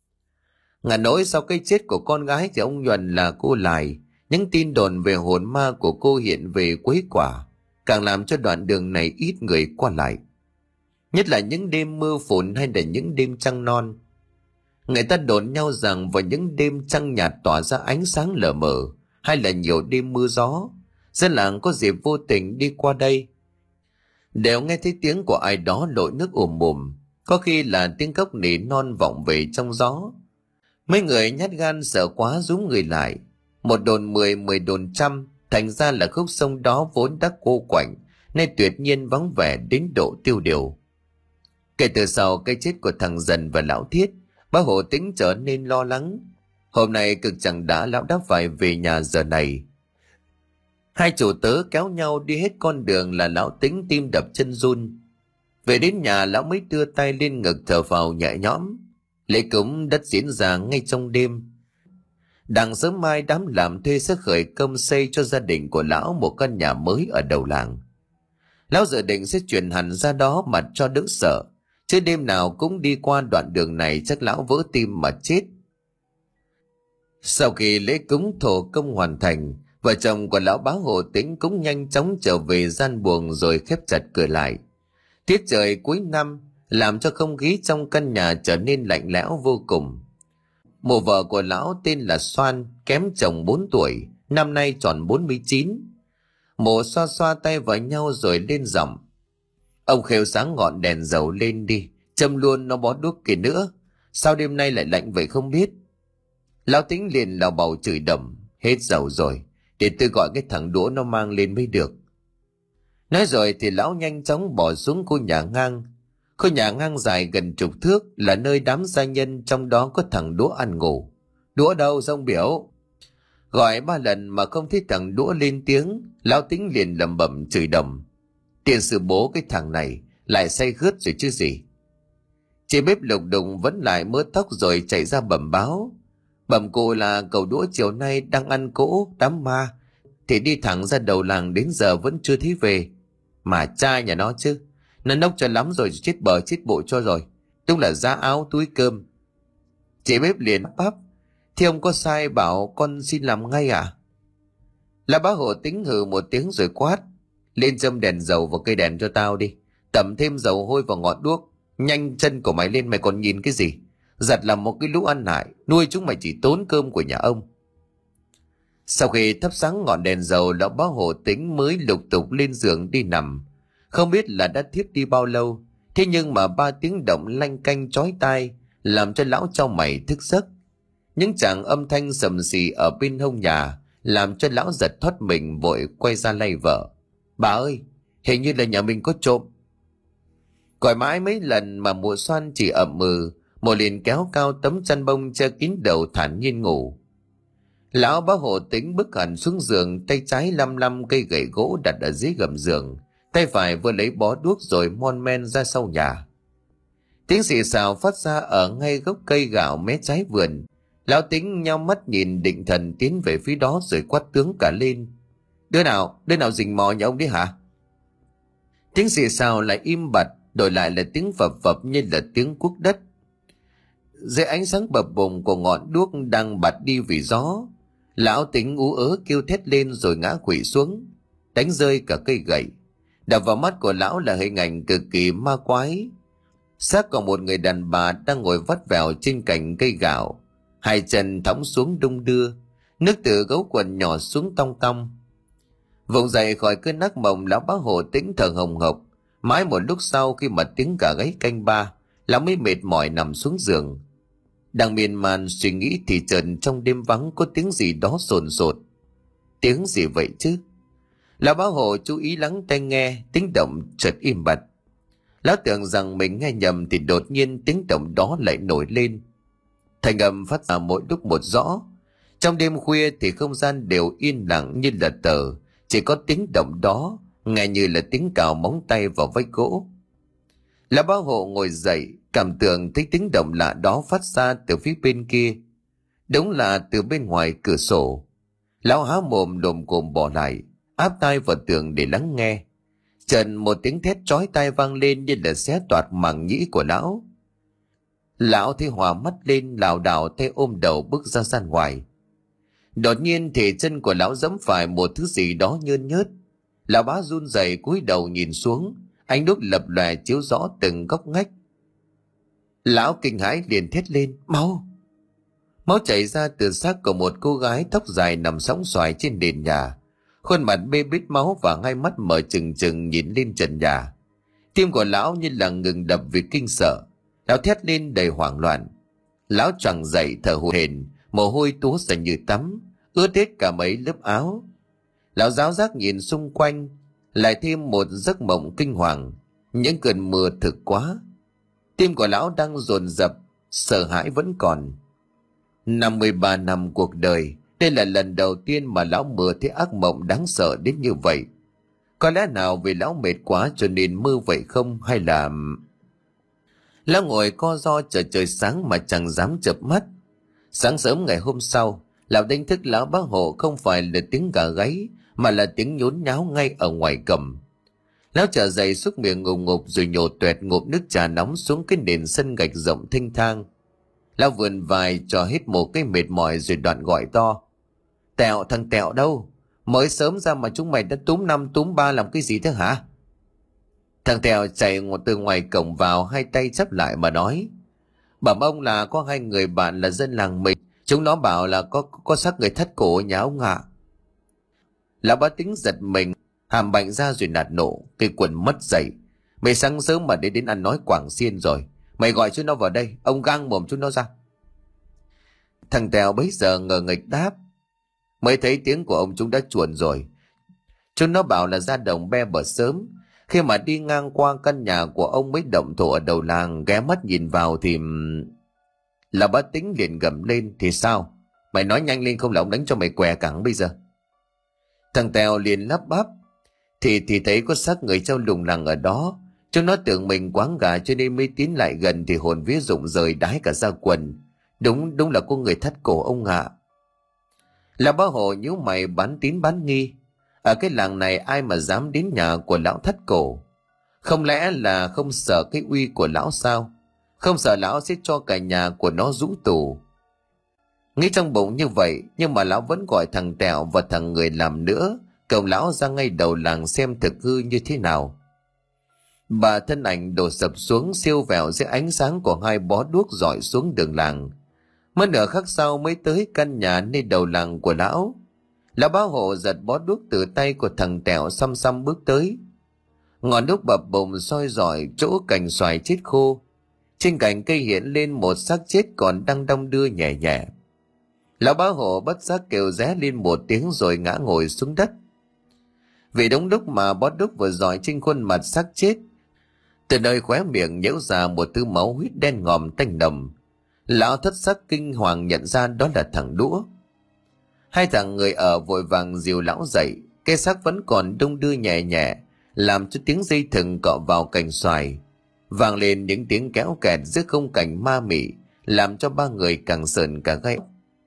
Ngả nỗi sau cái chết của con gái thì ông Nhuận là cô Lài, những tin đồn về hồn ma của cô hiện về quấy quả, càng làm cho đoạn đường này ít người qua lại. Nhất là những đêm mưa phùn hay là những đêm trăng non. Người ta đồn nhau rằng vào những đêm trăng nhạt tỏa ra ánh sáng lờ mờ, hay là nhiều đêm mưa gió, dân làng có dịp vô tình đi qua đây, đều nghe thấy tiếng của ai đó lội nước ùm ùm, có khi là tiếng cốc nỉ non vọng về trong gió. Mấy người nhát gan sợ quá rúm người lại, một đồn mười, mười đồn trăm, thành ra là khúc sông đó vốn đã cô quạnh, nay tuyệt nhiên vắng vẻ đến độ tiêu điều. Kể từ sau cái chết của thằng Dần và lão Thiết, bác Hộ Tĩnh trở nên lo lắng. Hôm nay cực chẳng đã lão đã phải về nhà giờ này. Hai chủ tớ kéo nhau đi hết con đường là lão Tĩnh tim đập chân run. Về đến nhà lão mới đưa tay lên ngực thở phào nhẹ nhõm. Lễ cúng đất diễn ra ngay trong đêm. Đặng sớm mai đám làm thuê sẽ khởi công xây cho gia đình của lão một căn nhà mới ở đầu làng. Lão dự định sẽ chuyển hẳn ra đó mà cho đỡ sợ, chứ đêm nào cũng đi qua đoạn đường này chắc lão vỡ tim mà chết. Sau khi lễ cúng thổ công hoàn thành, vợ chồng của lão bá Hộ Tĩnh cũng nhanh chóng trở về gian buồng rồi khép chặt cửa lại. Tiết trời cuối năm làm cho không khí trong căn nhà trở nên lạnh lẽo vô cùng. Mộ vợ của lão tên là Xoan, kém chồng bốn tuổi, năm nay tròn bốn mươi chín. Mộ xoa xoa tay vào nhau rồi lên giọng: "Ông khều sáng ngọn đèn dầu lên đi, châm luôn nó bó đuốc kìa nữa. Sao đêm nay lại lạnh vậy không biết?" Lão Tĩnh liền lào bầu chửi đầm: "Hết dầu rồi, để tôi gọi cái thằng đũa nó mang lên mới được." Nói rồi thì lão nhanh chóng bỏ xuống khu nhà ngang. Khu nhà ngang dài gần chục thước là nơi đám gia nhân, trong đó có thằng đũa ăn ngủ. "Đũa đâu Dông biểu?" Gọi ba lần mà không thấy thằng đũa lên tiếng. Lão Tĩnh liền lẩm bẩm chửi đầm: "Tiền sư bố cái thằng này lại say khướt rồi chứ gì." Chị bếp lục đùng vẫn lại mớ tóc rồi chạy ra bẩm báo: "Bẩm cụ là cậu đũa chiều nay đang ăn cỗ đám ma, thì đi thẳng ra đầu làng đến giờ vẫn chưa thấy về. Mà cha nhà nó chứ, nó nốc cho lắm rồi, chết bờ chết bộ cho rồi. Đúng là giá áo túi cơm." Chị bếp liền bắp: "Thì ông có sai bảo con xin làm ngay à?" Là bá Hộ Tĩnh hừ một tiếng rồi quát: "Lên châm đèn dầu vào cây đèn cho tao đi, tẩm thêm dầu hôi vào ngọn đuốc. Nhanh chân của mày lên, mày còn nhìn cái gì? Giặt làm một cái lũ ăn hại, nuôi chúng mày chỉ tốn cơm của nhà ông." Sau khi thắp sáng ngọn đèn dầu, lão bá Hộ Tĩnh mới lục tục lên giường đi nằm. Không biết là đã thiếp đi bao lâu, thế nhưng mà ba tiếng động lanh canh chói tai làm cho lão chau mày thức giấc. Những tràng âm thanh sầm xì ở bên hông nhà làm cho lão giật thoát mình, vội quay ra lay vợ: "Bà ơi, hình như là nhà mình có trộm." Gọi mãi mấy lần mà mụ Xoan chỉ ậm ừ. Mụ liền kéo cao tấm chăn bông che kín đầu thản nhiên ngủ. Lão bá Hộ Tĩnh bước hẳn xuống giường, tay trái lăm lăm cây gậy gỗ đặt ở dưới gầm giường, tay phải vừa lấy bó đuốc rồi mon men ra sau nhà. Tiếng xì xào phát ra ở ngay gốc cây gạo mé trái vườn. Lão Tĩnh nhao mắt nhìn định thần tiến về phía đó rồi quát tướng cả lên: "Đứa nào, đứa nào rình mò nhà ông đấy hả?" Tiếng xì xào lại im bặt, đổi lại là tiếng phập phập như là tiếng cuốc đất. Dưới ánh sáng bập bùng của ngọn đuốc đang bạt đi vì gió, lão Tĩnh ú ớ kêu thét lên rồi ngã quỵ xuống, đánh rơi cả cây gậy. Đập vào mắt của lão là hình ảnh cực kỳ ma quái. Xác của một người đàn bà đang ngồi vắt vẻo trên cành cây gạo, hai chân thõng xuống đung đưa, nước từ gấu quần nhỏ xuống tong tong. Vùng dậy khỏi cơn ác mộng, lão bá Hộ Tĩnh thở hồng hộc. Mãi một lúc sau, khi mà tiếng cả gáy canh ba, lão mới mệt mỏi nằm xuống giường. Đang miên man suy nghĩ thì chợt trong đêm vắng có tiếng gì đó sồn sột. Tiếng gì vậy chứ? Lão bá Hộ chú ý lắng tai nghe, tiếng động chợt im bặt. Lão tưởng rằng mình nghe nhầm thì đột nhiên tiếng động đó lại nổi lên. Thành âm phát ra mỗi lúc một rõ. Trong đêm khuya thì không gian đều yên lặng như là tờ, chỉ có tiếng động đó nghe như là tiếng cào móng tay vào vách gỗ. Lão bá Hộ ngồi dậy, cảm tưởng thấy tiếng động lạ đó phát ra từ phía bên kia. Đúng là từ bên ngoài cửa sổ. Lão há mồm lồm cồm bỏ lại, áp tai vào tường để lắng nghe. Chợt một tiếng thét chói tai vang lên như là xé toạc màng nhĩ của lão. Lão thấy hòa mắt lên, lảo đảo tay ôm đầu bước ra gian ngoài. Đột nhiên thì chân của lão giẫm phải một thứ gì đó nhơn nhớt. Lão bá run rẩy cúi đầu nhìn xuống, ánh đuốc lập lòe chiếu rõ từng góc ngách. Lão kinh hãi liền thét lên: "Máu!" Máu chảy ra từ xác của một cô gái tóc dài nằm sõng soài trên nền nhà, khuôn mặt bê bết máu và hai mắt mở trừng trừng nhìn lên trần nhà. Tim của lão như là ngừng đập vì kinh sợ. Lão thét lên đầy hoảng loạn. Lão choàng dậy thở hổn hển, mồ hôi túa ra như tắm, ướt hết cả mấy lớp áo. Lão giáo giác nhìn xung quanh, lại thêm một giấc mộng kinh hoàng. Những cơn mưa thực quá. Tim của lão đang dồn dập, sợ hãi vẫn còn. Năm mươi ba năm cuộc đời, đây là lần đầu tiên mà lão mơ thấy ác mộng đáng sợ đến như vậy. Có lẽ nào vì lão mệt quá cho nên mơ vậy không, hay là... Lão ngồi co ro chờ trời sáng mà chẳng dám chợp mắt. Sáng sớm ngày hôm sau, lão đánh thức lão bá Hộ không phải là tiếng gà gáy, mà là tiếng nhốn nháo ngay ở ngoài cầm. Lão trở dậy xúc miệng ngụp ngụp rồi nhổ toẹt ngụp nước trà nóng xuống cái nền sân gạch rộng thênh thang. Lão vườn vai cho hết một cái mệt mỏi rồi đoạn gọi to: Tẹo, thằng Tẹo đâu? Mới sớm ra mà chúng mày đã túm năm túm ba làm cái gì thế hả? Thằng Tẹo chạy từ ngoài cổng vào, hai tay chắp lại mà nói: Bẩm ông là có hai người bạn là dân làng mình, chúng nó bảo là có có xác người thắt cổ ở nhà ông ạ. Lão Bá Tính giật mình, hàm bạnh ra rồi nạt nộ: Cái quần mất dạy, mày sáng sớm mà đến đến ăn nói quảng xiên rồi, mày gọi chúng nó vào đây, ông gang mồm chúng nó ra. Thằng Tèo bấy giờ ngờ nghịch đáp: Mới thấy tiếng của ông chúng đã chuồn rồi. Chúng nó bảo là ra đồng be bờ sớm, khi mà đi ngang qua căn nhà của ông mới động thổ ở đầu làng, ghé mắt nhìn vào thì... Là Bá Tính liền gầm lên: Thì sao? Mày nói nhanh lên không là ông đánh cho mày què cẳng bây giờ. Thằng Tèo liền lắp bắp: Thì thì thấy có xác người treo lủng lẳng ở đó. Chúng nó tưởng mình quáng gà cho nên mới tiến lại gần thì hồn vía rụng rời đái cả ra quần. Đúng đúng là có người thắt cổ ông ạ. Là Bá Hộ nhíu mày bán tín bán nghi. Ở cái làng này ai mà dám đến nhà của lão thắt cổ? Không lẽ là không sợ cái uy của lão sao? Không sợ lão sẽ cho cả nhà của nó rũ tù? Nghĩ trong bụng như vậy, nhưng mà lão vẫn gọi thằng Tẹo và thằng người làm nữa, cầu lão ra ngay đầu làng xem thực hư như thế nào. Bà thân ảnh đổ sập xuống siêu vẹo dưới ánh sáng của hai bó đuốc rọi xuống đường làng. Mất nửa khắc sau mới tới căn nhà nơi đầu làng của lão. Lão Bá Hộ giật bó đuốc từ tay của thằng Tẹo, xăm xăm bước tới. Ngọn đuốc bập bùng soi rọi chỗ cành xoài chết khô. Trên cành cây hiện lên một xác chết còn đang đong đưa nhẹ nhẹ. Lão Bá Hộ bất giác kêu ré lên một tiếng rồi ngã ngồi xuống đất. Vì đúng lúc mà bó đuốc vừa rọi trên khuôn mặt xác chết, từ nơi khóe miệng nhễu ra một thứ máu huyết đen ngòm tanh nồng. Lão thất sắc kinh hoàng nhận ra đó là thằng Đũa. Hai thằng người ở vội vàng dìu lão dậy. Cái xác vẫn còn đung đưa nhẹ nhẹ, làm cho tiếng dây thừng cọ vào cành xoài vang lên những tiếng kéo kẹt giữa không cảnh ma mị, làm cho ba người càng sờn cả gai.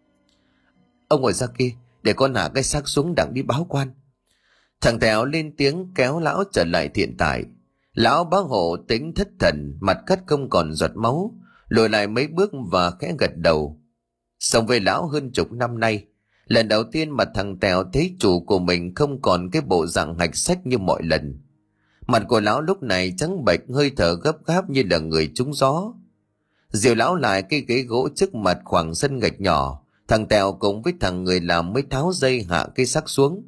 Ông ngồi ra kia để con hạ cái xác xuống đặng đi báo quan. Thằng Tèo lên tiếng kéo lão trở lại hiện tại. Lão Bá Hộ tính thất thần, mặt cắt không còn giọt máu, lùi lại mấy bước và khẽ gật đầu. Sống với lão hơn chục năm nay, lần đầu tiên mà thằng Tèo thấy chủ của mình không còn cái bộ dạng hạch sách như mọi lần. Mặt của lão lúc này trắng bệch, hơi thở gấp gáp như là người trúng gió. Dìu lão lại cái ghế gỗ trước mặt khoảng sân gạch nhỏ, thằng Tèo cùng với thằng người làm mới tháo dây hạ cái xác xuống.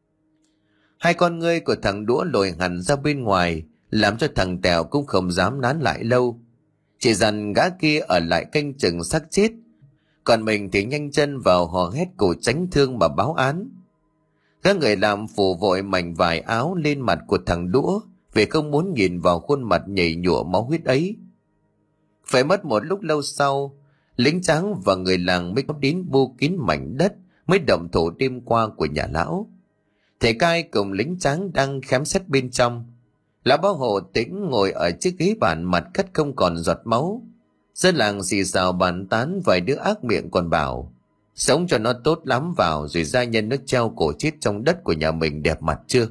Hai con ngươi của thằng Đũa lồi hẳn ra bên ngoài, làm cho thằng Tèo cũng không dám nán lại lâu. Chỉ dặn gã kia ở lại canh chừng xác chết, còn mình thì nhanh chân vào hò hét cổ tránh thương mà báo án. Các người làm phủ vội mảnh vải áo lên mặt của thằng Đũa, vì không muốn nhìn vào khuôn mặt nhầy nhụa máu huyết ấy. Phải mất một lúc lâu sau, lính tráng và người làng mới có đến bu kín mảnh đất mới động thổ đêm qua của nhà lão. Thầy cai cùng lính tráng đang khám xét bên trong. Lão Bá Hộ tĩnh ngồi ở chiếc ghế bàn, mặt cắt không còn giọt máu. Dân làng xì xào bàn tán, vài đứa ác miệng còn bảo sống cho nó tốt lắm vào rồi gia nhân nó treo cổ chết trong đất của nhà mình đẹp mặt chưa.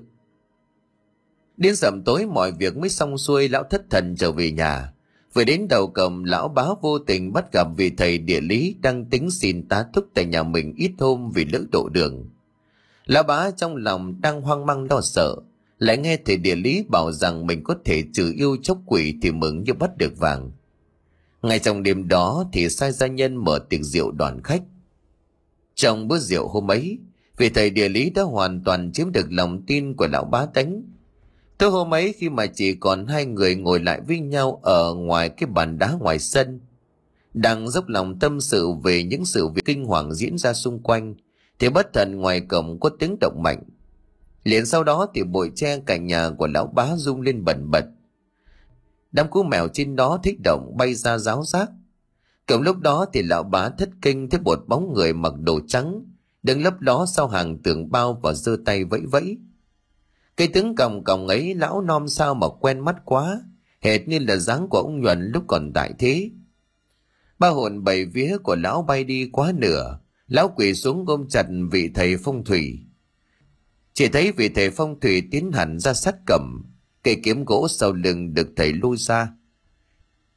Đến sầm tối mọi việc mới xong xuôi, lão thất thần trở về nhà. Vừa đến đầu cổng, lão Bá vô tình bắt gặp vị thầy địa lý đang tính xin tá túc tại nhà mình ít hôm vì lỡ độ đường. Lão Bá trong lòng đang hoang mang lo sợ, lại nghe thầy địa lý bảo rằng mình có thể trừ yêu chốc quỷ thì mừng như bắt được vàng. Ngay trong đêm đó thì sai gia nhân mở tiệc rượu đón khách. Trong bữa rượu hôm ấy, vị thầy địa lý đã hoàn toàn chiếm được lòng tin của lão Bá Tánh. Tối hôm ấy, khi mà chỉ còn hai người ngồi lại với nhau ở ngoài cái bàn đá ngoài sân, đang dốc lòng tâm sự về những sự việc kinh hoàng diễn ra xung quanh, thì bất thần ngoài cổng có tiếng động mạnh. Liền sau đó thì bụi tre cạnh nhà của lão Bá rung lên bần bật. Đám cú mèo trên đó thích động bay ra ráo rác. Cùng lúc đó thì lão Bá thất kinh thấy một bóng người mặc đồ trắng đứng lấp ló sau hàng tường bao và giơ tay vẫy vẫy. Cái tướng còng còng ấy lão nom sao mà quen mắt quá, hệt như là dáng của ông Nhuần lúc còn tại thế. Ba hồn bảy vía của lão bay đi quá nửa, lão quỳ xuống ôm chặt vị thầy phong thủy. Chỉ thấy vị thầy phong thủy tiến hẳn ra sát cẩm, cây kiếm gỗ sau lưng được thầy lui ra.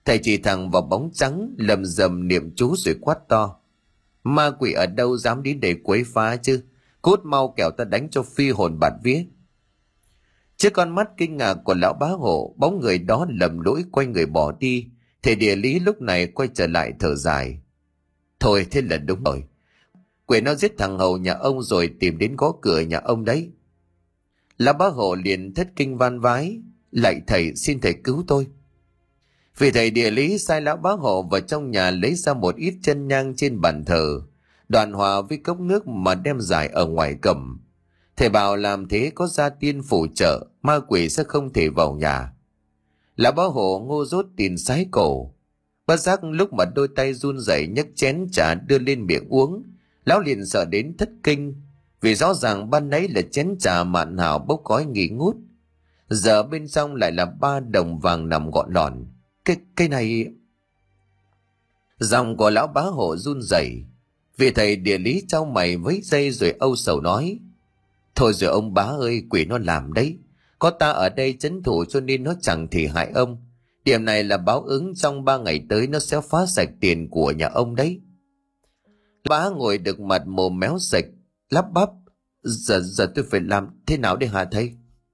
Thầy chỉ thẳng vào bóng trắng, lầm rầm niệm chú rồi quát to: Ma quỷ ở đâu dám đến để quấy phá chứ? Cút mau kẻo ta đánh cho phi hồn bạt vía. Trước con mắt kinh ngạc của lão bá hộ, bóng người đó lầm lũi quay người bỏ đi. Thầy địa lý lúc này quay trở lại thở dài: Thôi thế là đúng rồi. Quỷ nó giết thằng hầu nhà ông rồi tìm đến gõ cửa nhà ông đấy. Lão bá hộ liền thất kinh van vái: Lạy thầy, xin thầy cứu tôi. Vì thầy địa lý sai lão bá hộ vào trong nhà lấy ra một ít chân nhang trên bàn thờ, đoạn hòa với cốc nước mà đem giải ở ngoài cổng. Thầy bảo làm thế có gia tiên phù trợ, ma quỷ sẽ không thể vào nhà. Lão bá hộ ngô rốt tiền sái cổ. Bất giác lúc mà đôi tay run rẩy nhấc chén trà đưa lên miệng uống, lão liền sợ đến thất kinh, vì rõ ràng ban nãy là chén trà mạn hảo bốc khói nghi ngút, giờ bên trong lại là ba đồng vàng nằm gọn lọn. Cái, cái này... Giọng của lão bá hộ run rẩy. Vì thầy địa lý trao mày với dây rồi âu sầu nói: Thôi rồi ông bá ơi, quỷ nó làm đấy. Có ta ở đây trấn thủ cho nên nó chẳng thì hại ông. Điểm này là báo ứng, trong ba ngày tới nó sẽ phá sạch tiền của nhà ông đấy. Bá ngồi được mặt mồm méo sạch, lắp bắp: Giờ giờ tôi phải làm thế nào để hả thầy?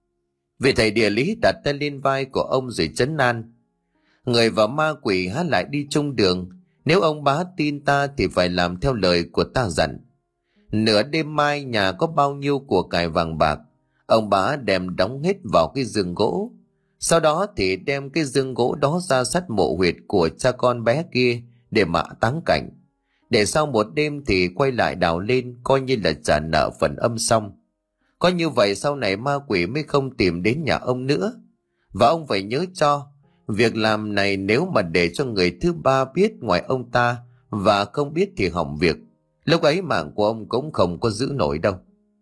Vị thầy địa lý đặt tay lên vai của ông rồi trấn an: Người và ma quỷ há lại đi chung đường. Nếu ông bá tin ta thì phải làm theo lời của ta dặn. Nửa đêm mai nhà có bao nhiêu của cải vàng bạc, ông bá đem đóng hết vào cái giường gỗ. Sau đó thì đem cái giường gỗ đó ra sát mộ huyệt của cha con bé kia để mà táng cảnh. Để sau một đêm thì quay lại đào lên, coi như là trả nợ phần âm xong. Có như vậy sau này ma quỷ mới không tìm đến nhà ông nữa. Và ông phải nhớ cho, việc làm này nếu mà để cho người thứ ba biết ngoài ông ta và không biết thì hỏng việc. Lúc ấy mạng của ông cũng không có giữ nổi đâu.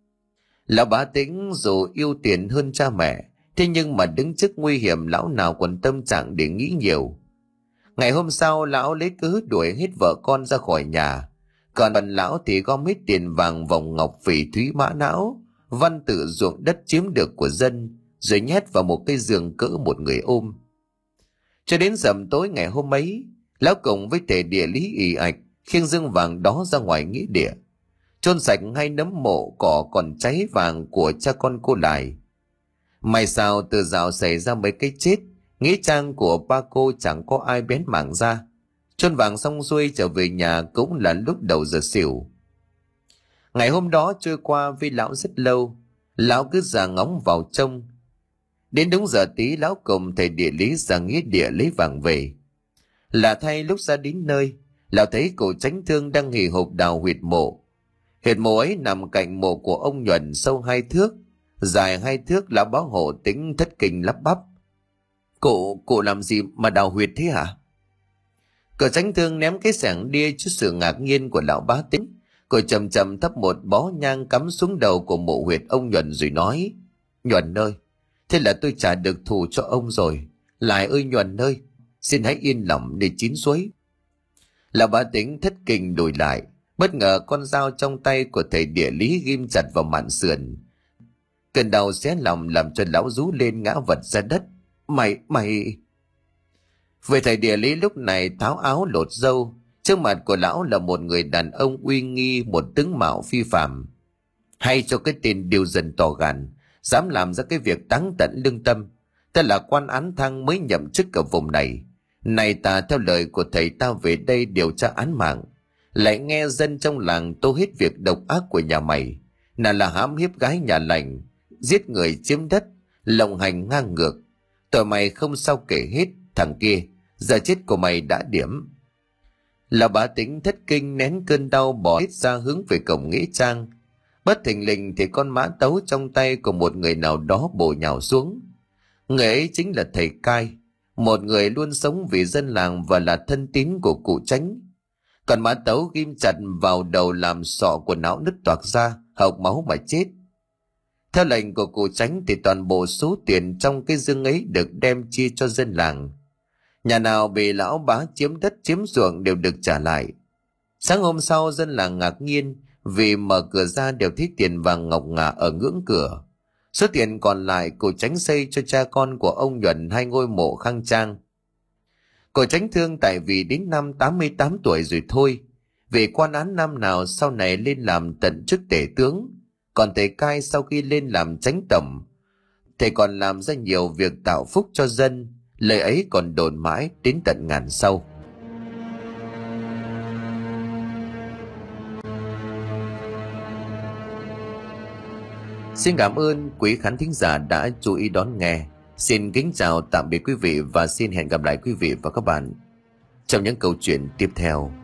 Lão bá Tĩnh dù yêu tiền hơn cha mẹ, thế nhưng mà đứng trước nguy hiểm lão nào còn tâm trạng để nghĩ nhiều. Ngày hôm sau lão lấy cớ đuổi hết vợ con ra khỏi nhà. Còn bần lão thì gom hết tiền vàng vòng ngọc phỉ thúy mã não, văn tự ruộng đất chiếm được của dân, rồi nhét vào một cây giường cỡ một người ôm. Cho đến rằm tối ngày hôm ấy, lão cùng với thầy địa lý ì ạch khiêng dương vàng đó ra ngoài nghĩa địa, chôn sạch hai nấm mộ cỏ còn cháy vàng của cha con cô lại. May sao từ dạo xảy ra mấy cái chết, nghĩa trang của ba cô chẳng có ai bén mảng ra. Chôn vàng xong xuôi trở về nhà cũng là lúc đầu giờ xỉu. Ngày hôm đó trôi qua với lão rất lâu, lão cứ ra ngóng vào trông. Đến đúng giờ tí lão cùng thầy địa lý ra nghĩa địa lấy vàng về. Lạ thay lúc ra đến nơi, lão thấy cụ Chánh Thương đang hì hục đào huyệt mộ. Huyệt mộ ấy nằm cạnh mộ của ông Nhuần, sâu hai thước, dài hai thước. Lão bá hộ Tính thất kinh lắp bắp: Cụ, cụ làm gì mà đào huyệt thế hả? Cụ Chánh Thương ném cái xẻng đi trước sự ngạc nhiên của lão bá Tính. Cụ chậm chậm thắp một bó nhang cắm xuống đầu của mộ huyệt ông Nhuần rồi nói: Nhuần ơi, thế là tôi trả được thù cho ông rồi. Lại ơi Nhuần ơi, xin hãy yên lòng để chín suối. Lão bá Tính thất kinh lùi lại, bất ngờ con dao trong tay của thầy địa lý ghim chặt vào mạn sườn. Cơn đau xé lòng làm cho lão rú lên ngã vật ra đất. Mày, mày... Về thầy địa lý lúc này tháo áo lột râu. Trước mặt của lão là một người đàn ông uy nghi, một tướng mạo phi phàm. Hay cho cái tên điều dần tỏ gàn, dám làm ra cái việc táng tận lương tâm. Ta là quan án thăng mới nhậm chức ở vùng này. Này ta theo lời của thầy ta về đây điều tra án mạng, lại nghe dân trong làng tố hết việc độc ác của nhà mày. Nào là hãm hiếp gái nhà lành, giết người chiếm đất, lộng hành ngang ngược. Tội mày không sao kể hết. Thằng kia, giờ chết của mày đã điểm. Lão bá Tính thất kinh nén cơn đau bỏ hết ra hướng về cổng nghĩa trang. Bất thình lình thì con mã tấu trong tay của một người nào đó bổ nhào xuống. Người ấy chính là thầy Cai, một người luôn sống vì dân làng và là thân tín của cụ Chánh. Còn mã tấu ghim chặt vào đầu làm sọ của não nứt toạc ra, hộc máu mà chết. Theo lệnh của cụ Chánh thì toàn bộ số tiền trong cái dương ấy được đem chia cho dân làng. Nhà nào bị lão bá chiếm đất chiếm ruộng đều được trả lại. Sáng hôm sau dân làng ngạc nhiên vì mở cửa ra đều thấy tiền vàng ngọc ngà ở ngưỡng cửa. Số tiền còn lại cụ Chánh xây cho cha con của ông Nhuần hai ngôi mộ khang trang. Cậu tránh thương tại vì đến năm tám mươi tám tuổi rồi thôi. Vì quan án năm nào sau này lên làm tận chức tể tướng. Còn thầy Cai sau khi lên làm chánh tổng, thầy còn làm ra nhiều việc tạo phúc cho dân. Lời ấy còn đồn mãi đến tận ngàn sau. Xin cảm ơn quý khán thính giả đã chú ý đón nghe. Xin kính chào tạm biệt quý vị và xin hẹn gặp lại quý vị và các bạn trong những câu chuyện tiếp theo.